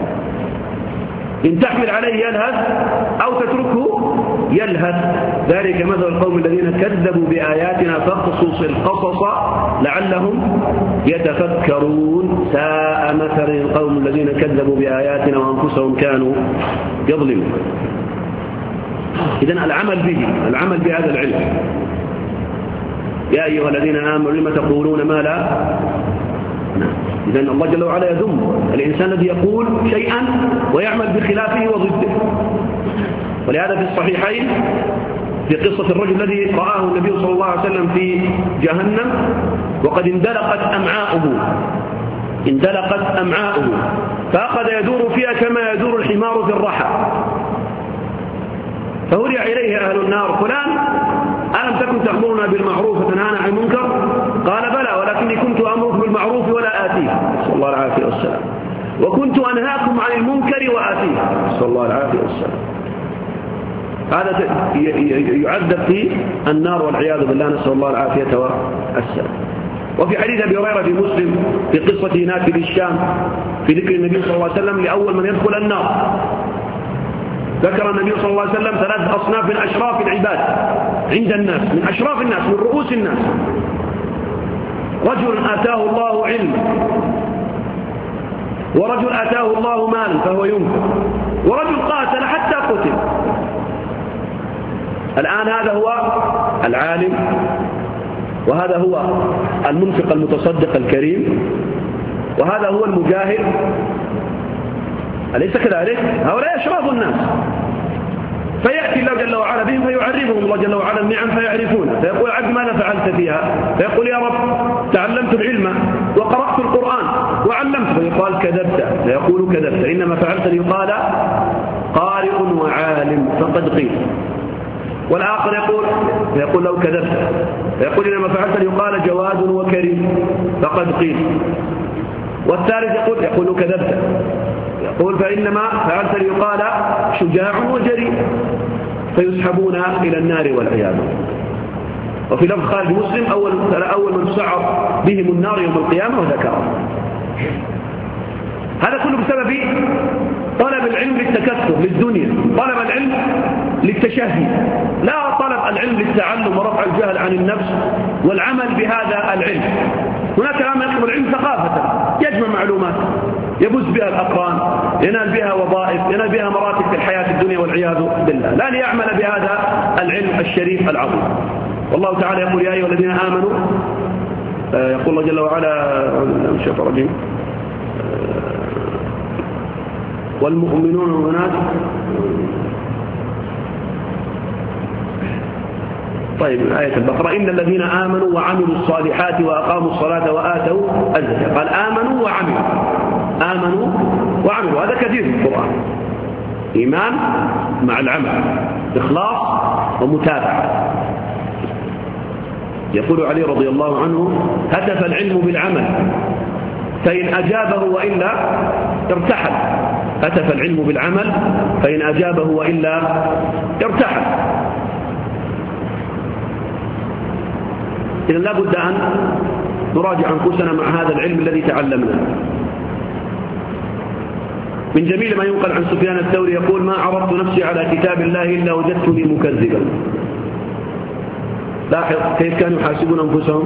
إن تحمل عليه يلهث أو تتركه يلهث، ذلك مثل القوم الذين كذبوا بآياتنا فاقصص القصص لعلهم يتفكرون، ساء مثل القوم الذين كذبوا بآياتنا وأنفسهم كانوا يظلمون. إذن العمل به، العمل بهذا العلم. يا أيها الذين آمنوا لم تقولون ما لا، إذن الله جل وعلا يذم الإنسان الذي يقول شيئا ويعمل بخلافه وضده. ولهذا في الصحيحين في قصة الرجل الذي رآه النبي صلى الله عليه وسلم في جهنم وقد اندلقت أمعاؤه اندلقت أمعاؤه فأخذ يدور فيها كما يدور الحمار في الرحى، فهرع إليه أهل النار: فلان ألم تكن تأمرنا بالمعروف وتنهانا عن المنكر؟ قال: بلى، ولكني كنت أمرك بالمعروف ولا آتيه، صلى الله العافية والسلام، وكنت أنهاكم عن المنكر وآتيه، صلى الله العافية والسلام. هذا يعذب في النار والعياذ بالله، نسأل الله العافية والسلام. وفي حديث أبي هريرة في مسلم في قصة ناكب الشام في ذكر النبي صلى الله عليه وسلم لأول من يدخل النار، ذكر النبي صلى الله عليه وسلم ثلاث أصناف من أشراف العباد عند الناس، من أشراف الناس، من رؤوس الناس: رجل آتاه الله علما، ورجل آتاه الله مالا فهو ينفق، ورجل قاتل حتى قتل. الآن هذا هو العالم، وهذا هو المنفق المتصدق الكريم، وهذا هو المجاهد، أليس كذلك؟ هؤلاء أشراف الناس. فيأتي الله جل وعلا بهم فيعرفهم الله جل وعلا النعم فيعرفونها، فيقول: عبد ماذا فعلت فيها؟ فيقول: يا رب تعلمت العلم وقرأت القرآن وعلمت. فيقال: كذبت. فيقول: كذبت، إنما فعلت ليقال قارئ وعالم فقد قيل. والآخر يقول فيقول له: كذبت. فيقول: إنما فعلت ليقال جواد وكريم فقد قيل. والثالث يقول يقول كذبت، يقول: فإنما فعلت ليقال شجاع وجريء، فيسحبون إلى النار والعياذ. وفي لفظ خارج مسلم: أول أول من تسعر بهم النار يوم القيامة وذكره. هذا كله بسبب طلب العلم للتكثر للدنيا، طلب العلم للتشهي، لا طلب العلم للتعلم ورفع الجهل عن النفس والعمل بهذا العلم. هناك من يطلب العلم ثقافة، يجمع معلومات يبث بها الأقران، ينال بها وظائف، ينال بها مراتب في الحياة الدنيا والعياذ بالله، لا ليعمل بهذا العلم الشريف العظيم. والله تعالى يقول: يا أيها الذين آمنوا، يقول الله جل وعلا: الشيطان الرجيم، والمؤمنون والمؤمنات. طيب، آية البقرة: إن الذين آمنوا وعملوا الصالحات وأقاموا الصلاة وآتوا الزكاة. قال: آمنوا وعملوا، آمنوا وعملوا، هذا كثير في القرآن. إيمان مع العمل، إخلاص ومتابعة. يقول علي رضي الله عنه: هتف العلم بالعمل، فإن أجابه وإلا ارتحل. أتف العلم بالعمل فإن أجابه وإلا ارتحل. إذن لا بد أن نراجع أنفسنا مع هذا العلم الذي تعلمناه. من جميل ما ينقل عن سفيان الثوري يقول: ما عرضت نفسي على كتاب الله إلا وجدتني مكذبا. لاحظ كيف كانوا يحاسبون أنفسهم.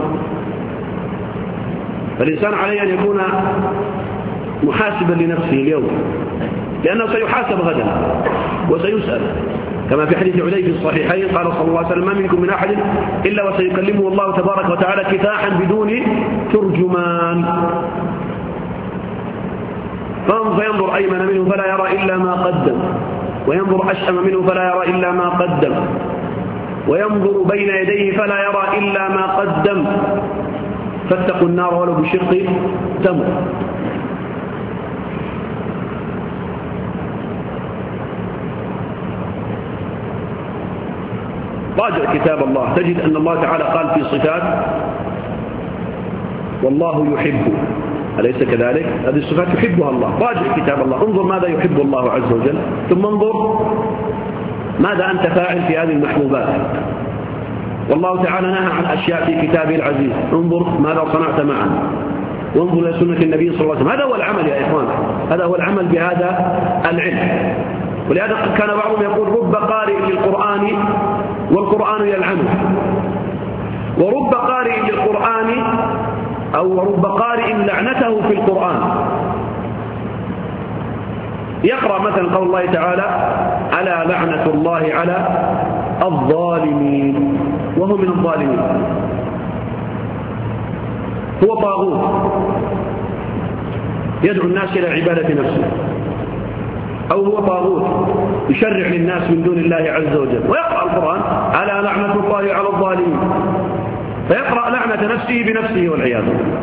فالإنسان عليه أن يكون محاسبا لنفسه اليوم، لأنه سيحاسب غدا وسيسأل، كما في حديث علي في الصحيحين قال صلى الله عليه وسلم: ما منكم من أحد إلا وسيكلمه الله تبارك وتعالى كفاحا بدون ترجمان، فينظر أيمن منه فلا يرى إلا ما قدم، وينظر أشأم منه فلا يرى إلا ما قدم، وينظر بين يديه فلا يرى إلا ما قدم، فاتقوا النار ولو بشق تمر. راجع كتاب الله تجد أن الله تعالى قال في صفات: والله يحب، أليس كذلك؟ هذه الصفات يحبها الله. راجع كتاب الله، انظر ماذا يحب الله عز وجل، ثم انظر ماذا أنت فاعل في هذه المحبوبات. والله تعالى نهى عن أشياء في كتابه العزيز، انظر ماذا صنعت معه، وانظر إلى سنة النبي صلى الله عليه وسلم. هذا هو العمل يا إخوان، هذا هو العمل بهذا العلم. ولهذا كان بعضهم يقول: رب قارئ للقرآن والقرآن يلعنه، ورب قارئ للقرآن أو رب قارئ لعنته في القرآن. يقرأ مثلا قول الله تعالى: ألا لعنة الله على الظالمين، وهو من الظالمين، هو طاغوت يدعو الناس إلى عبادة نفسه، أو هو طاغوت يشرع للناس من دون الله عز وجل. ويقرأ القرآن: ألا لعنة الله على الظالمين، فيقرأ لعنة نفسه بنفسه والعياذ بالله.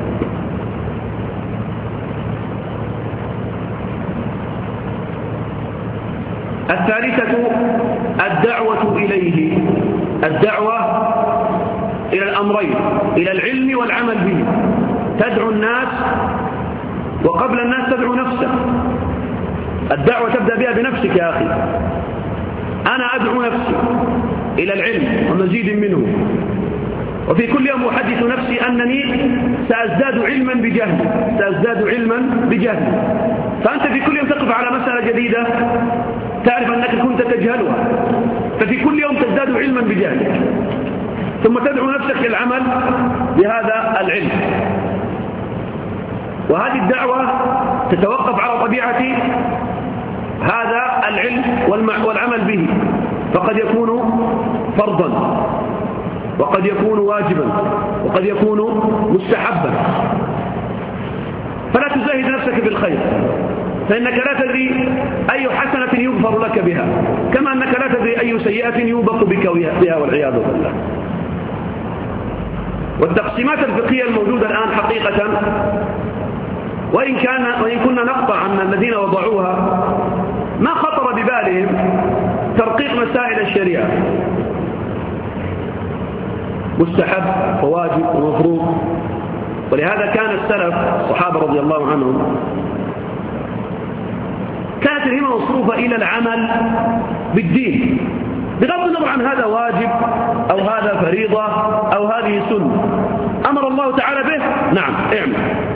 الثالثة الدعوة إليه، الدعوة إلى الأمرين، إلى العلم والعمل به. تدعو الناس، وقبل الناس تدعو نفسك. الدعوة تبدأ بها بنفسك يا أخي. أنا أدعو نفسي إلى العلم ومزيد منه، وفي كل يوم أحدث نفسي أنني سأزداد علما بجهل، سأزداد علما بجهل. فأنت في كل يوم تقف على مسألة جديدة تعرف أنك كنت تجهلها، ففي كل يوم تزداد علما بجهلك، ثم تدعو نفسك للعمل بهذا العلم. وهذه الدعوة تتوقف على طبيعة هذا العلم والعمل به، فقد يكون فرضا، وقد يكون واجبا، وقد يكون مستحبا. فلا تزاهد نفسك بالخير، فإنك لا تدري أي حسنة يغفر لك بها، كما أنك لا تدري أي سيئة يوبق بك بها والعياذ بالله. والتقسيمات الفقهية الموجودة الآن حقيقة، وإن كان وإن كنا نقطع أن الذين وضعوها ما خطر ببالهم ترقيق مسائل الشريعة، مستحب وواجب ومفروض. ولهذا كان السلف الصحابة رضي الله عنهم كانت الهمة مصروفة إلى العمل بالدين، بغض النظر عن هذا واجب أو هذا فريضة أو هذه سنة. أمر الله تعالى به، نعم اعمل.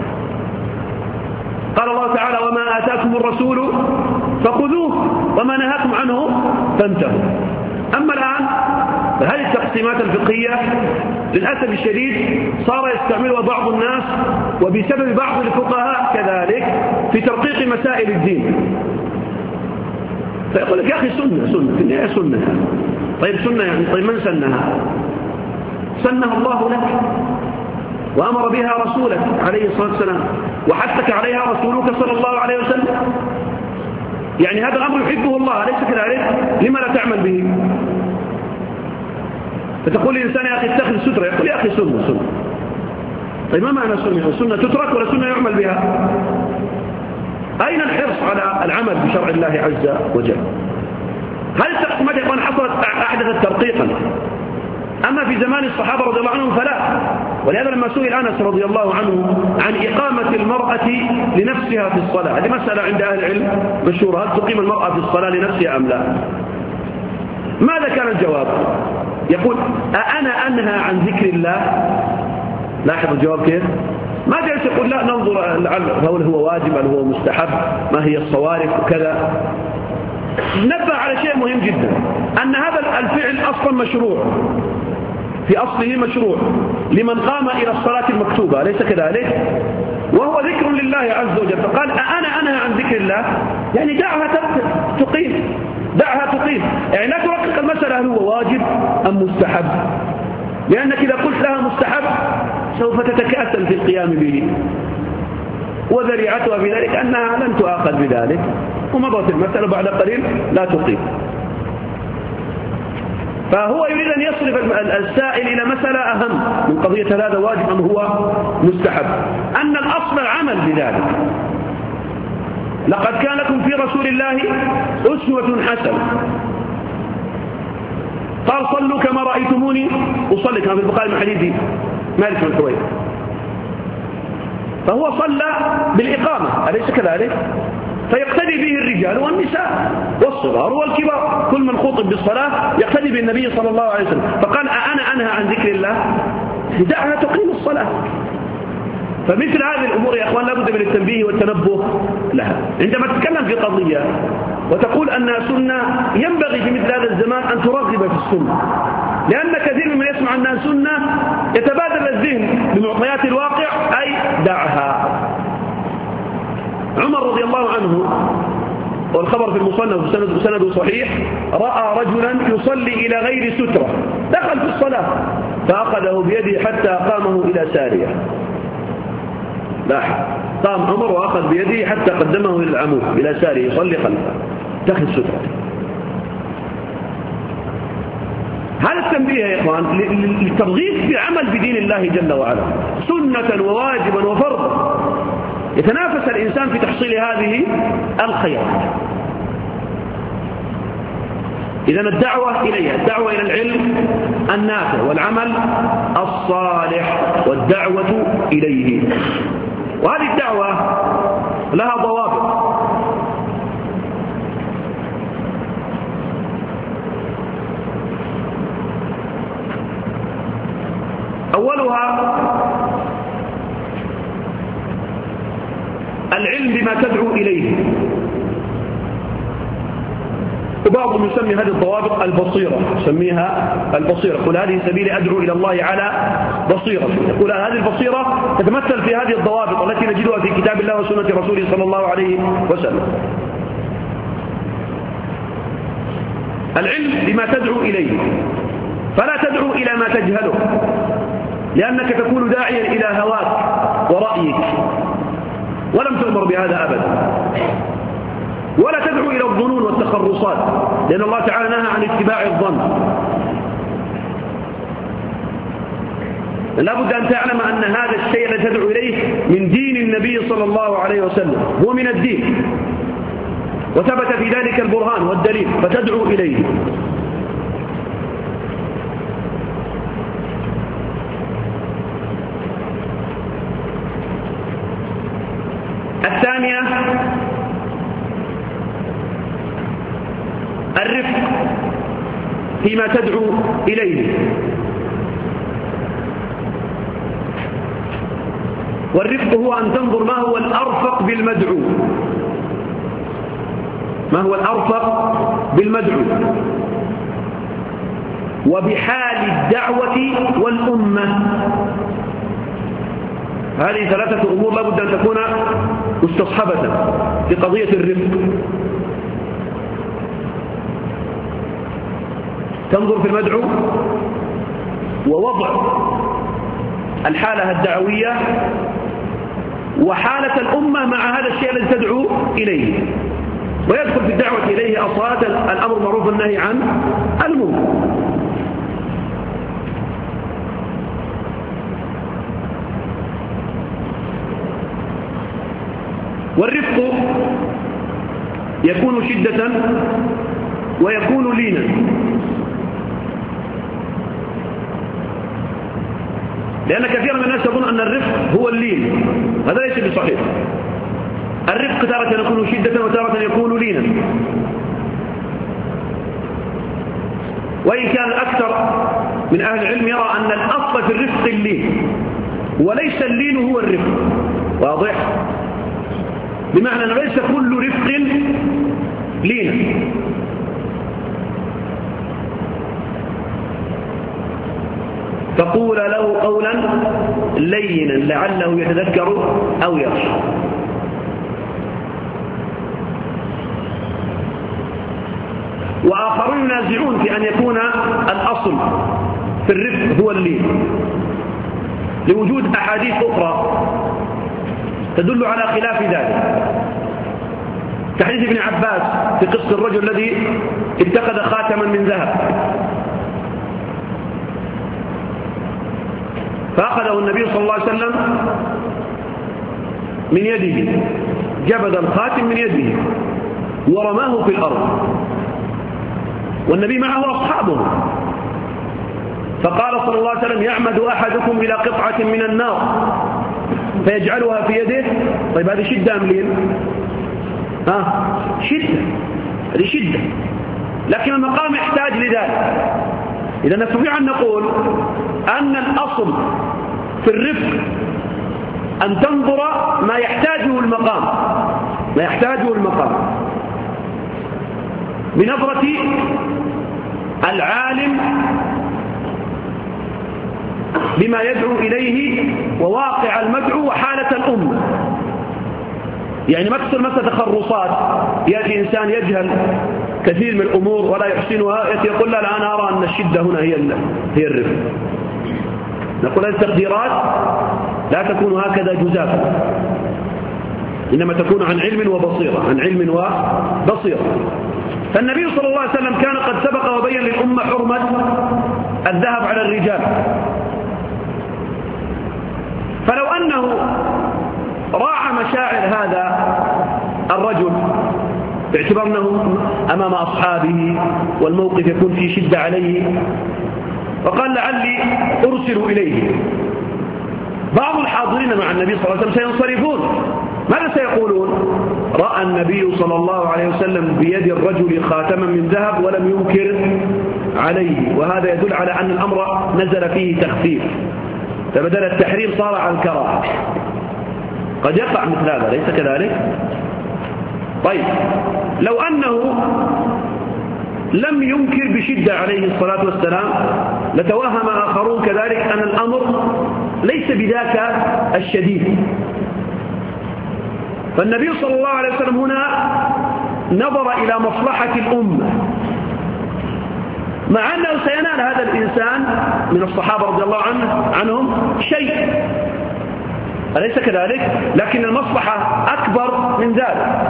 قال الله تعالى: وما آتاكم الرسول فخذوه وما نهاكم عنه فانتهوا. أما الآن فهذه التقسيمات الفقهية للأسف الشديد صار يستعملها بعض الناس، وبسبب بعض الفقهاء كذلك، في ترقيق مسائل الدين. فيقول لك: يا أخي سنة سنة في النهاية سنة. طيب سنة يعني طيب من سنها؟ سنها الله لك، وأمر بها رسولك عليه الصلاة والسلام، وحثك عليها رسولك صلى الله عليه وسلم. يعني هذا الأمر يحبه الله، أليس كذلك؟ لما لا تعمل به؟ فتقول للإنسان: يا أخي اتخذ سترة، يقول: يا أخي سنة سنة. طيب ما معنى سنة؟ سنة تترك ولا سنة يعمل بها؟ أين الحرص على العمل بشرع الله عز وجل؟ هذه التقسيمات يا إخوان حصلت أحدثت ترقيقا، أما في زمان الصحابة رضي الله عنهم فلا. ولهذا لما سئل أنس رضي الله عنه عن إقامة المرأة لنفسها في الصلاة، هذه مسألة عند أهل العلم مشهورة، هل تقيم المرأة في الصلاة لنفسها أم لا؟ ماذا كان الجواب؟ يقول أأنا أنهى عن ذكر الله؟ لاحظ الجواب كيف؟ ما جالس يقول لا ننظر هل هو واجب هل هو مستحب، ما هي الصوارف وكذا. نبه على شيء مهم جدا، أن هذا الفعل أصلا مشروع، في أصله مشروع لمن قام إلى الصلاة المكتوبة، أليس كذلك؟ وهو ذكر لله عز وجل. فقال أنا أنهى عن ذكر الله، يعني دعها تقيم، دعها تقيم، يعني لا ترقق المسألة هل هو واجب أم مستحب، لأنك إذا قلت لها مستحب سوف تتكاسل في القيام به، وذريعتها في ذلك أنها لن تؤاخذ بذلك، ومضت المسألة بعد قليل لا تقيم. فهو يريد أن يصرف السائل إلى مسألة أهم من قضية هذا واجب أم هو مستحب، أن الأصل العمل بذلك. لقد كان لكم في رسول الله أسوة حسنة، قال صلوا كما رأيتموني أصلي، كما في البخاري من حديث مالك بن حويرث. فهو صلى بالإقامة، أليس كذلك؟ فيقتدي به الرجال والنساء والصغار والكبار، كل من خطب بالصلاة يقتدي بالنبي صلى الله عليه وسلم. فقال أنا أنهى عن ذكر الله، دعها تقيم الصلاة. فمثل هذه الأمور يا أخوان لابد من التنبيه والتنبه لها. عندما تتكلم في قضية وتقول أنها سنة، ينبغي في مثل هذا الزمان أن ترغب في السنة، لأن كثير من يسمع أنها سنة يتبادل الذهن بمعطيات الواقع، أي دعها. عمر رضي الله عنه، والخبر في المصنف سنده صحيح، رأى رجلا يصلي إلى غير سترة، دخل في الصلاة فأخذه بيده حتى أقامه إلى سارية. لاحظ، قام عمر وأخذ بيده حتى قدمه إلى العمود إلى سارية يصلي خلفه داخل سترة. هذا التنبيه يا إخوان للترغيب في عمل بدين الله جل وعلا، سنة وواجبا وفرضا، يتنافس الإنسان في تحصيل هذه الخيرات. إذن الدعوة إليها، الدعوة إلى العلم النافع والعمل الصالح والدعوة إليه. وهذه الدعوة لها ضوابط. أولها العلم بما تدعو إليه، وبعضهم يسمي هذه الضوابط البصيرة، يسميها البصيرة، يقول هذه سبيل أدعو إلى الله على بصيرة. يقول هذه البصيرة تتمثل في هذه الضوابط التي نجدها في كتاب الله وسنة رسوله صلى الله عليه وسلم. العلم بما تدعو إليه، فلا تدعو إلى ما تجهله، لأنك تكون داعيا إلى هواك ورأيك، ولم تؤمر بهذا أبدا. ولا تدعو إلى الظنون والتخرصات، لأن الله تعالى نهى عن اتباع الظن. لا بد أن تعلم أن هذا الشيء الذي تدعو إليه من دين النبي صلى الله عليه وسلم، هو من الدين، وثبت في ذلك البرهان والدليل، فتدعو إليه. الثانية الرفق فيما تدعو إليه، والرفق هو أن تنظر ما هو الأرفق بالمدعو، ما هو الأرفق بالمدعو وبحال الدعوة والأمة. هذه ثلاثة أمور لا بد أن تكون مستصحبة في قضية الرفق. تنظر في المدعو ووضع الحالة الدعوية وحالة الأمة مع هذا الشيء الذي تدعو إليه، ويدخل في الدعوة إليه أصالة الأمر معروف والنهي عن المنكر. والرفق يكون شدة ويكون لينا. لأن كثيرا من الناس يظن أن الرفق هو اللين، هذا ليس بصحيح. الرفق تارة يكون شدة وتارة يكون لينا، وإن كان أكثر من أهل العلم يرى أن الأصل في الرفق اللين وليس اللين هو الرفق. واضح؟ بمعنى أن ليس كل رفق لينا. فقول له قولا لينا لعله يتذكر أو يخشى. وآخرون ينازعون في أن يكون الأصل في الرفق هو اللين لوجود أحاديث أخرى تدل على خلاف ذلك، كحديث ابن عباس في قصة الرجل الذي اتخذ خاتما من ذهب فأخذه النبي صلى الله عليه وسلم من يده، جبد الخاتم من يده ورماه في الأرض، والنبي معه أصحابه، فقال صلى الله عليه وسلم: يعمد أحدكم إلى قطعة من النار فيجعلها في يده. طيب هذه شدة أم لين؟ ها شدة، هذه شدة، لكن المقام يحتاج لذلك. إذا نستطيع أن نقول أن الأصل في الرفق أن تنظر ما يحتاجه المقام، ما يحتاجه المقام بنظرة العالم بما يدعو إليه وواقع المدعو وحالة الأمة. يعني ما تصير مثل تخرصات، يأتي إنسان يجهل كثير من الأمور ولا يحسنها، يأتي يقول: لا لا أنا أرى أن الشدة هنا هي هي الرفق. نقول هذه التقديرات لا تكون هكذا جزافا، إنما تكون عن علم وبصيرة، عن علم وبصيرة. فالنبي صلى الله عليه وسلم كان قد سبق وبين للأمة حرمة الذهب على الرجال، فلو أنه راعى مشاعر هذا الرجل باعتبار أنه أمام أصحابه والموقف يكون فيه شدة عليه، وقال: لعلي أرسل إليه، بعض الحاضرين مع النبي صلى الله عليه وسلم سينصرفون. ماذا سيقولون؟ رأى النبي صلى الله عليه وسلم بيد الرجل خاتما من ذهب ولم ينكر عليه، وهذا يدل على أن الأمر نزل فيه تخفيف، فبدل التحريم صار عن الكراهة. قد يقع مثل هذا، ليس كذلك؟ طيب لو أنه لم ينكر بشدة عليه الصلاة والسلام لتوهم آخرون كذلك أن الأمر ليس بذاك الشديد. فالنبي صلى الله عليه وسلم هنا نظر إلى مصلحة الأمة، مع أنه سينال هذا الإنسان من الصحابة رضي الله عنه عنهم شيء، أليس كذلك؟ لكن المصلحة أكبر من ذلك،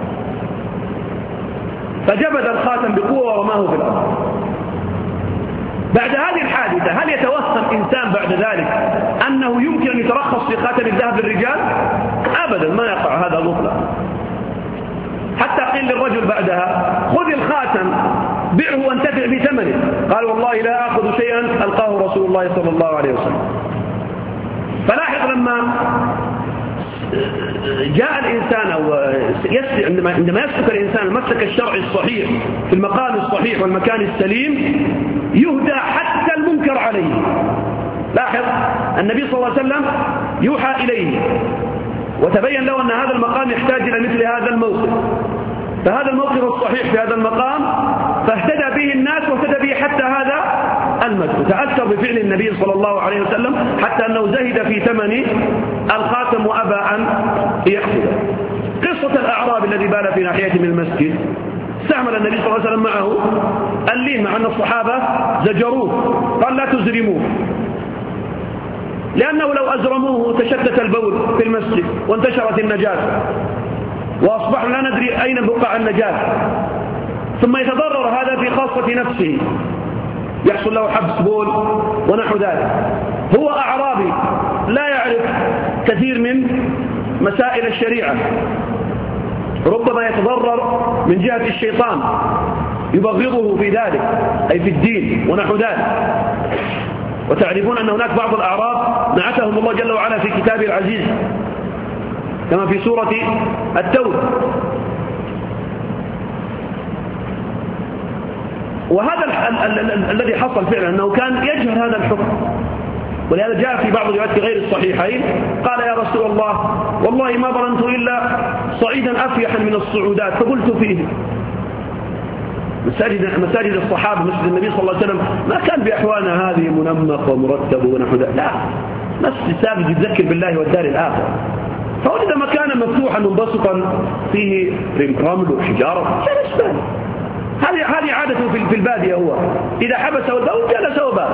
فجبد الخاتم بقوة ورماه في الأرض. بعد هذه الحادثة هل يتوهم إنسان بعد ذلك أنه يمكن أن يترخص في خاتم الذهب للرجال؟ أبدا، ما يقع هذا مطلقا. حتى قيل للرجل بعدها: خذ الخاتم بيعه وانتفع بثمنه. قال: والله لا أخذ شيئا ألقاه رسول الله صلى الله عليه وسلم. فلاحظ لما جاء الإنسان أو عندما يسلك الإنسان المسلك الشرعي الصحيح في المقام الصحيح والمكان السليم يهدى حتى المنكر عليه. لاحظ النبي صلى الله عليه وسلم يوحى إليه وتبين له أن هذا المقام يحتاج إلى مثل هذا الموقف، فهذا الموقف الصحيح في هذا المقام فاهتدى به الناس واهتدى به حتى هذا المدعو، تأثر بفعل النبي صلى الله عليه وسلم حتى أنه زهد في ثمن الخاتم وأبى أن يأخذه. قصة الأعراب الذي بال في ناحية من المسجد استعمل النبي صلى الله عليه وسلم معه اللين، مع أن الصحابة زجروه، قال: لا تزرموه، لأنه لو أزرموه تشتت البول في المسجد وانتشرت النجاسة وأصبحنا لا ندري أين بقع النجاسة، ثم يتضرر هذا في خاصة نفسه، يحصل له حبس بول ونحو ذلك. هو أعرابي لا يعرف كثير من مسائل الشريعة، ربما يتضرر من جهة الشيطان يبغضه في ذلك أي في الدين ونحو ذلك، وتعرفون أن هناك بعض الأعراب نعتهم الله جل وعلا في كتابه العزيز كما في سورة التوبة. وهذا الذي حصل فعلا أنه كان يجهل هذا الحكم، ولهذا جاء في بعض الروايات في غير الصحيحين قال يا رسول الله والله ما ظننت إلا صعيدا أفيحا من الصعودات فقلت فيه. مساجد مساجد الصحابة مسجد النبي صلى الله عليه وسلم ما كان بأحوالنا هذه منمق ومرتب ونحو ذلك، لا، مسجد ثابت يتذكر بالله والدار الآخرة. فوجد مكانا مفتوحا منبسطا فيه رمل وحجارة جلس بال. هذه هذه عادته في البادية، هو إذا حبسه البول جلس وبال.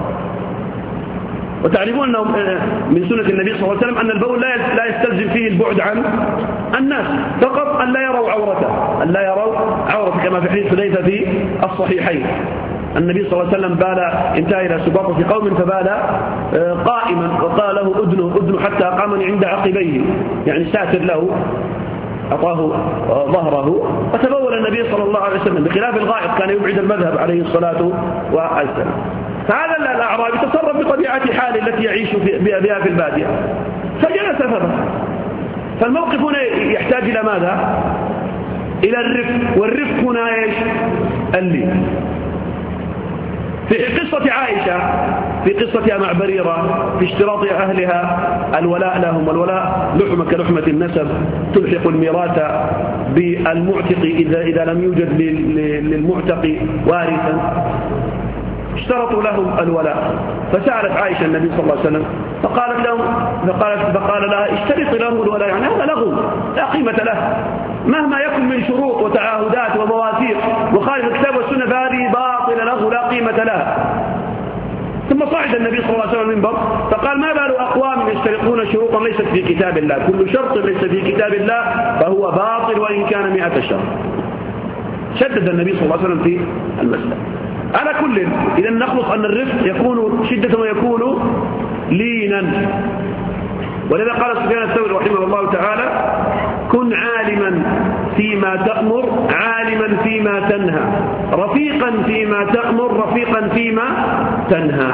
وتعرفون أنه من سنة النبي صلى الله عليه وسلم أن البول لا يستلزم فيه البعد عن الناس، فقط أن لا يروا عورته، أن لا يروا عورته كما في حديث حذيفة في الصحيحين. النبي صلى الله عليه وسلم بال انتهى إلى سباطة قوم فبال قائما وقال له أدنه أدنه حتى أقامني عند عقبيه، يعني ساتر له أعطاه ظهره. وتبول النبي صلى الله عليه وسلم بخلاف الغائط كان يبعد المذهب عليه الصلاة والسلام. فهذا الأعرابي تصرف بطبيعة حاله التي يعيش بها في البادية فجلس فبال. فالموقف هنا يحتاج إلى ماذا؟ إلى الرفق، والرفق هنا إيش؟ اللين. في قصة عائشة، في قصة مع بريرة، في اشتراط أهلها الولاء لهم، والولاء لحمة كلحمة النسب تلحق الميراث بالمعتق إذا إذا لم يوجد للمعتق وارثا، اشترطوا لهم الولاء. فسألت عائشة النبي صلى الله عليه وسلم فقالت لهم فقالت فقال لها اشترط لهم الولاء، يعني هذا لغو لا قيمة له، مهما يكن من شروط وتعاهدات ومواثيق وخالف الكتاب والسنة فهذه باطلة له لا قيمة لها. ثم صعد النبي صلى الله عليه وسلم المنبر فقال ما بال أقوام يشترطون شروطا ليست في كتاب الله، كل شرط ليس في كتاب الله فهو باطل وإن كان مئة شرط. شدد النبي صلى الله عليه وسلم في المسألة. على كل إذا نخلص أن الرفق يكون شدة ويكون لينا. ولذا قال سفيان الثوري رحمه الله تعالى كن عالما فيما تأمر عالما فيما تنهى، رفيقا فيما تأمر رفيقا فيما تنهى.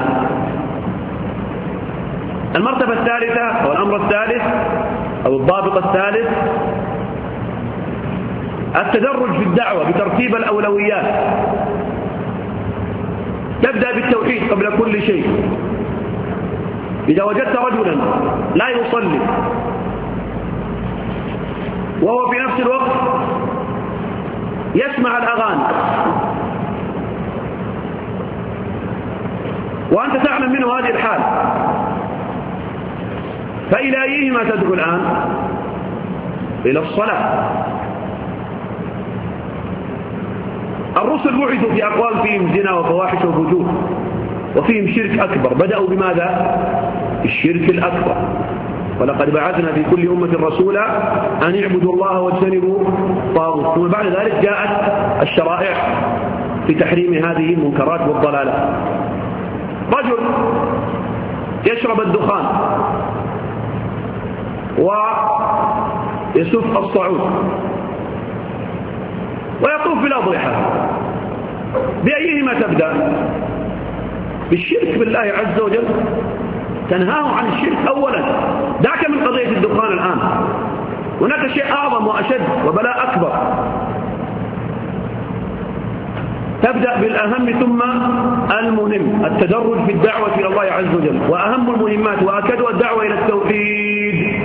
المرتبة الثالثة أو الأمر الثالث أو الضابط الثالث التدرج في الدعوة بترتيب الأولويات. تبدأ بالتوحيد قبل كل شيء. إذا وجدت رجلا لا يصلي وهو في نفس الوقت يسمع الأغاني وأنت تعلم منه هذه الحال، فإلى أيهما تدعو الآن؟ إلى الصلاة. الرسل بعثوا في أقوام فيهم زنا وفواحش وفجور وفيهم شرك أكبر، بدأوا بماذا؟ الشرك الأكبر. ولقد بعثنا في كل أمة رسولا أن يعبدوا الله واجتنبوا الطاغوت. ثم بعد ذلك جاءت الشرائع في تحريم هذه المنكرات والضلالات. رجل يشرب الدخان ويسف الصعود ويطوف بالأضرحة، بأيهما تبدأ؟ بالشرك بالله عز وجل، تنهاه عن الشرك أولا. دعك من قضية الدخان الآن، هناك شيء أعظم وأشد وبلاء أكبر. تبدأ بالأهم ثم المهم، التدرج في الدعوة إلى الله عز وجل. وأهم المهمات وأكدها الدعوة إلى التوحيد.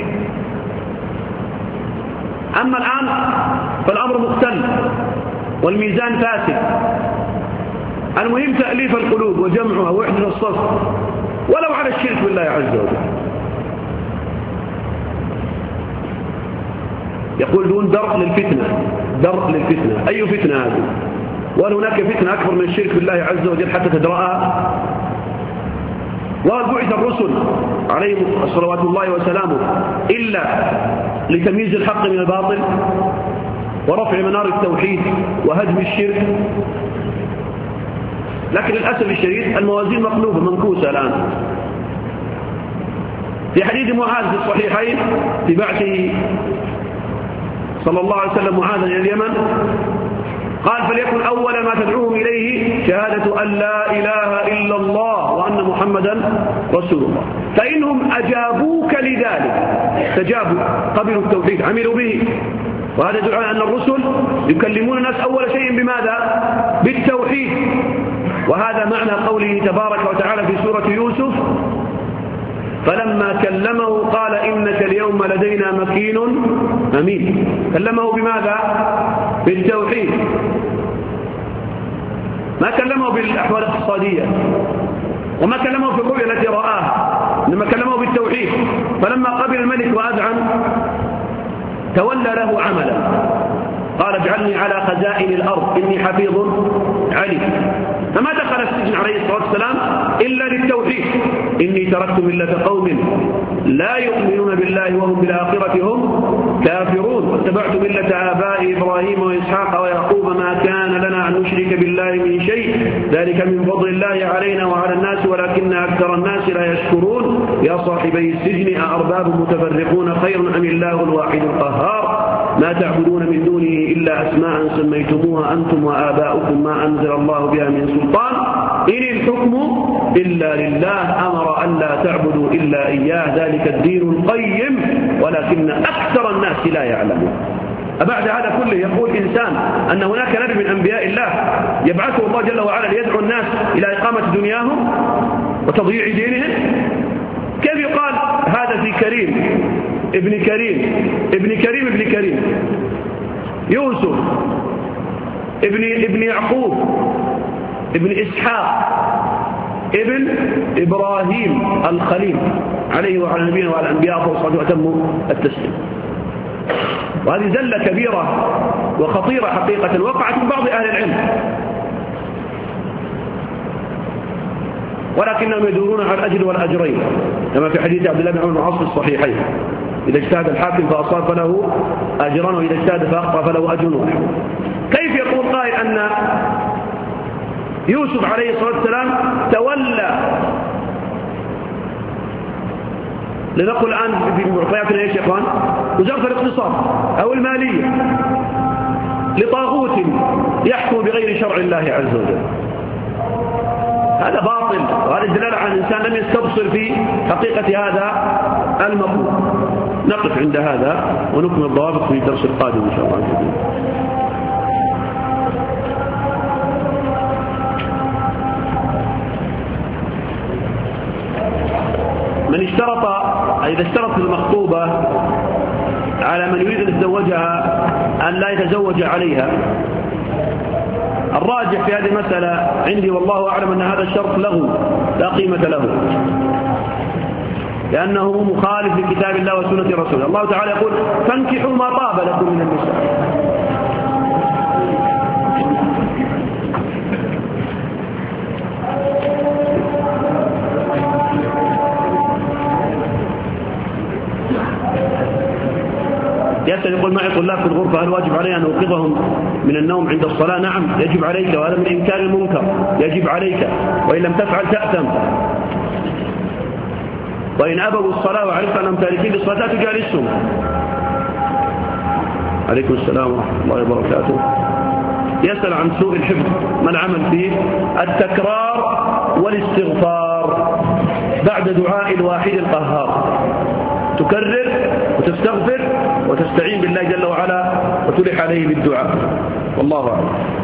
أما الآن فالأمر مختل والميزان فاسد. المهم تأليف القلوب وجمعها وحدة الصف ولو على الشرك بالله عز وجل. يقول دون درء للفتنة، درء للفتنة. أي فتنة هذه؟ وهل هناك فتنة أكبر من الشرك بالله عز وجل حتى تدرأها؟ وهل بعث الرسل عليهم صلوات الله وسلامه إلا لتمييز الحق من الباطل ورفع منار التوحيد وهدم الشرك؟ لكن للأسف الشديد الموازين مقلوبة منكوسة الآن. في حديث معاذ في الصحيحين في بعثه صلى الله عليه وسلم معاذا إلى اليمن قال فليكن أول ما تدعوهم إليه شهادة أن لا إله إلا الله وأن محمدا رسول الله. فإنهم أجابوك لذلك، استجابوا، قبلوا التوحيد، عملوا به، وهذا يدل على أن الرسل يكلمون الناس أول شيء بماذا؟ بالتوحيد. وهذا معنى قوله تبارك وتعالى في سورة يوسف: فلما كلمه قال إنك اليوم لدينا مكين أمين. كلمه بماذا؟ بالتوحيد، ما كلمه بالأحوال الاقتصادية، وما كلمه في الرؤيا التي رآها، إنما كلمه بالتوحيد. فلما قبل الملك وأذعن تولى له عملا، قال اجعلني على خزائن الأرض إني حفيظ عليم. فما دخل السجن عليه الصلاة والسلام إلا للتوحيد: إني تركت ملة قوم لا يؤمنون بالله وهم بالآخرة هم كافرون، واتبعت ملة آبائي إبراهيم وإسحاق ويعقوب ما كان لنا أن نشرك بالله من شيء ذلك من فضل الله علينا وعلى الناس ولكن أكثر الناس لا يشكرون يا صاحبي السجن أأرباب متفرقون خير أم الله الواحد القهار ما تعبدون من دونه إلا أسماء سميتموها أنتم وآباؤكم ما أنزل الله بها من سلطان إن الحكم إلا لله أمر أن لا تعبدوا إلا إياه ذلك الدين القيم ولكن أكثر الناس لا يعلمون. أبعد هذا كله يقول إنسان أن هناك نبي من أنبياء الله يبعثه الله جل وعلا ليدعو الناس إلى إقامة دنياهم وتضييع دينهم؟ كيف يقال هذا في كريم ابن كريم ابن كريم ابن كريم يوسف ابن ابن يعقوب ابن إسحاق ابن إبراهيم الخليل عليه وعلى نبينا وعلى الأنبياء والصلاة وأتم التسليم. وهذه زلة كبيرة وخطيرة حقيقة وقعت من بعض أهل العلم، ولكنهم يدورون على الأجر والأجرين كما في حديث عبد الله بن عمر بن العاص الصحيحين: إذا اجتهد الحاكم فأصاب فله أجران وإذا اجتهد فأخطأ فله أجر واحد. كيف يقول قائل أن يوسف عليه الصلاة والسلام تولى، لنقل الآن في معطياتنا يا شيخان، وزارة الاقتصاد أو المالية لطاغوت يحكم بغير شرع الله عز وجل؟ هذا باطل، وهذا دلالة على الإنسان لم يستبصر في حقيقة هذا المطلوب. نقف عند هذا ونكمل الضوابط في الدرس القادم إن شاء الله. من اشترط إذا اشترط المخطوبة على من يريد أن يتزوجها أن لا يتزوج عليها، الراجح في هذه المسألة عندي والله أعلم أن هذا الشرط لغو لا قيمة له، لأنه مخالف لكتاب الله وسنة رسوله. الله تعالى يقول: فانكحوا ما طاب لكم من النساء. يسأل يقول: معي طلاب في الغرفة، هل واجب علي أن أوقظهم من النوم عند الصلاة؟ نعم يجب عليك، وهذا من إنكار المنكر، يجب عليك، وإن لم تفعل تأثم. وإن أبوا الصلاة وعرفت أنهم تاركين للصلاة تجالسهم. عليكم السلام ورحمة الله وبركاته. يسأل عن سوء الحفظ، ما العمل فيه؟ التكرار والاستغفار بعد دعاء الواحد القهار، تكرر وتستغفر وتستعين بالله جل وعلا وتلح عليه بالدعاء، والله أعلم.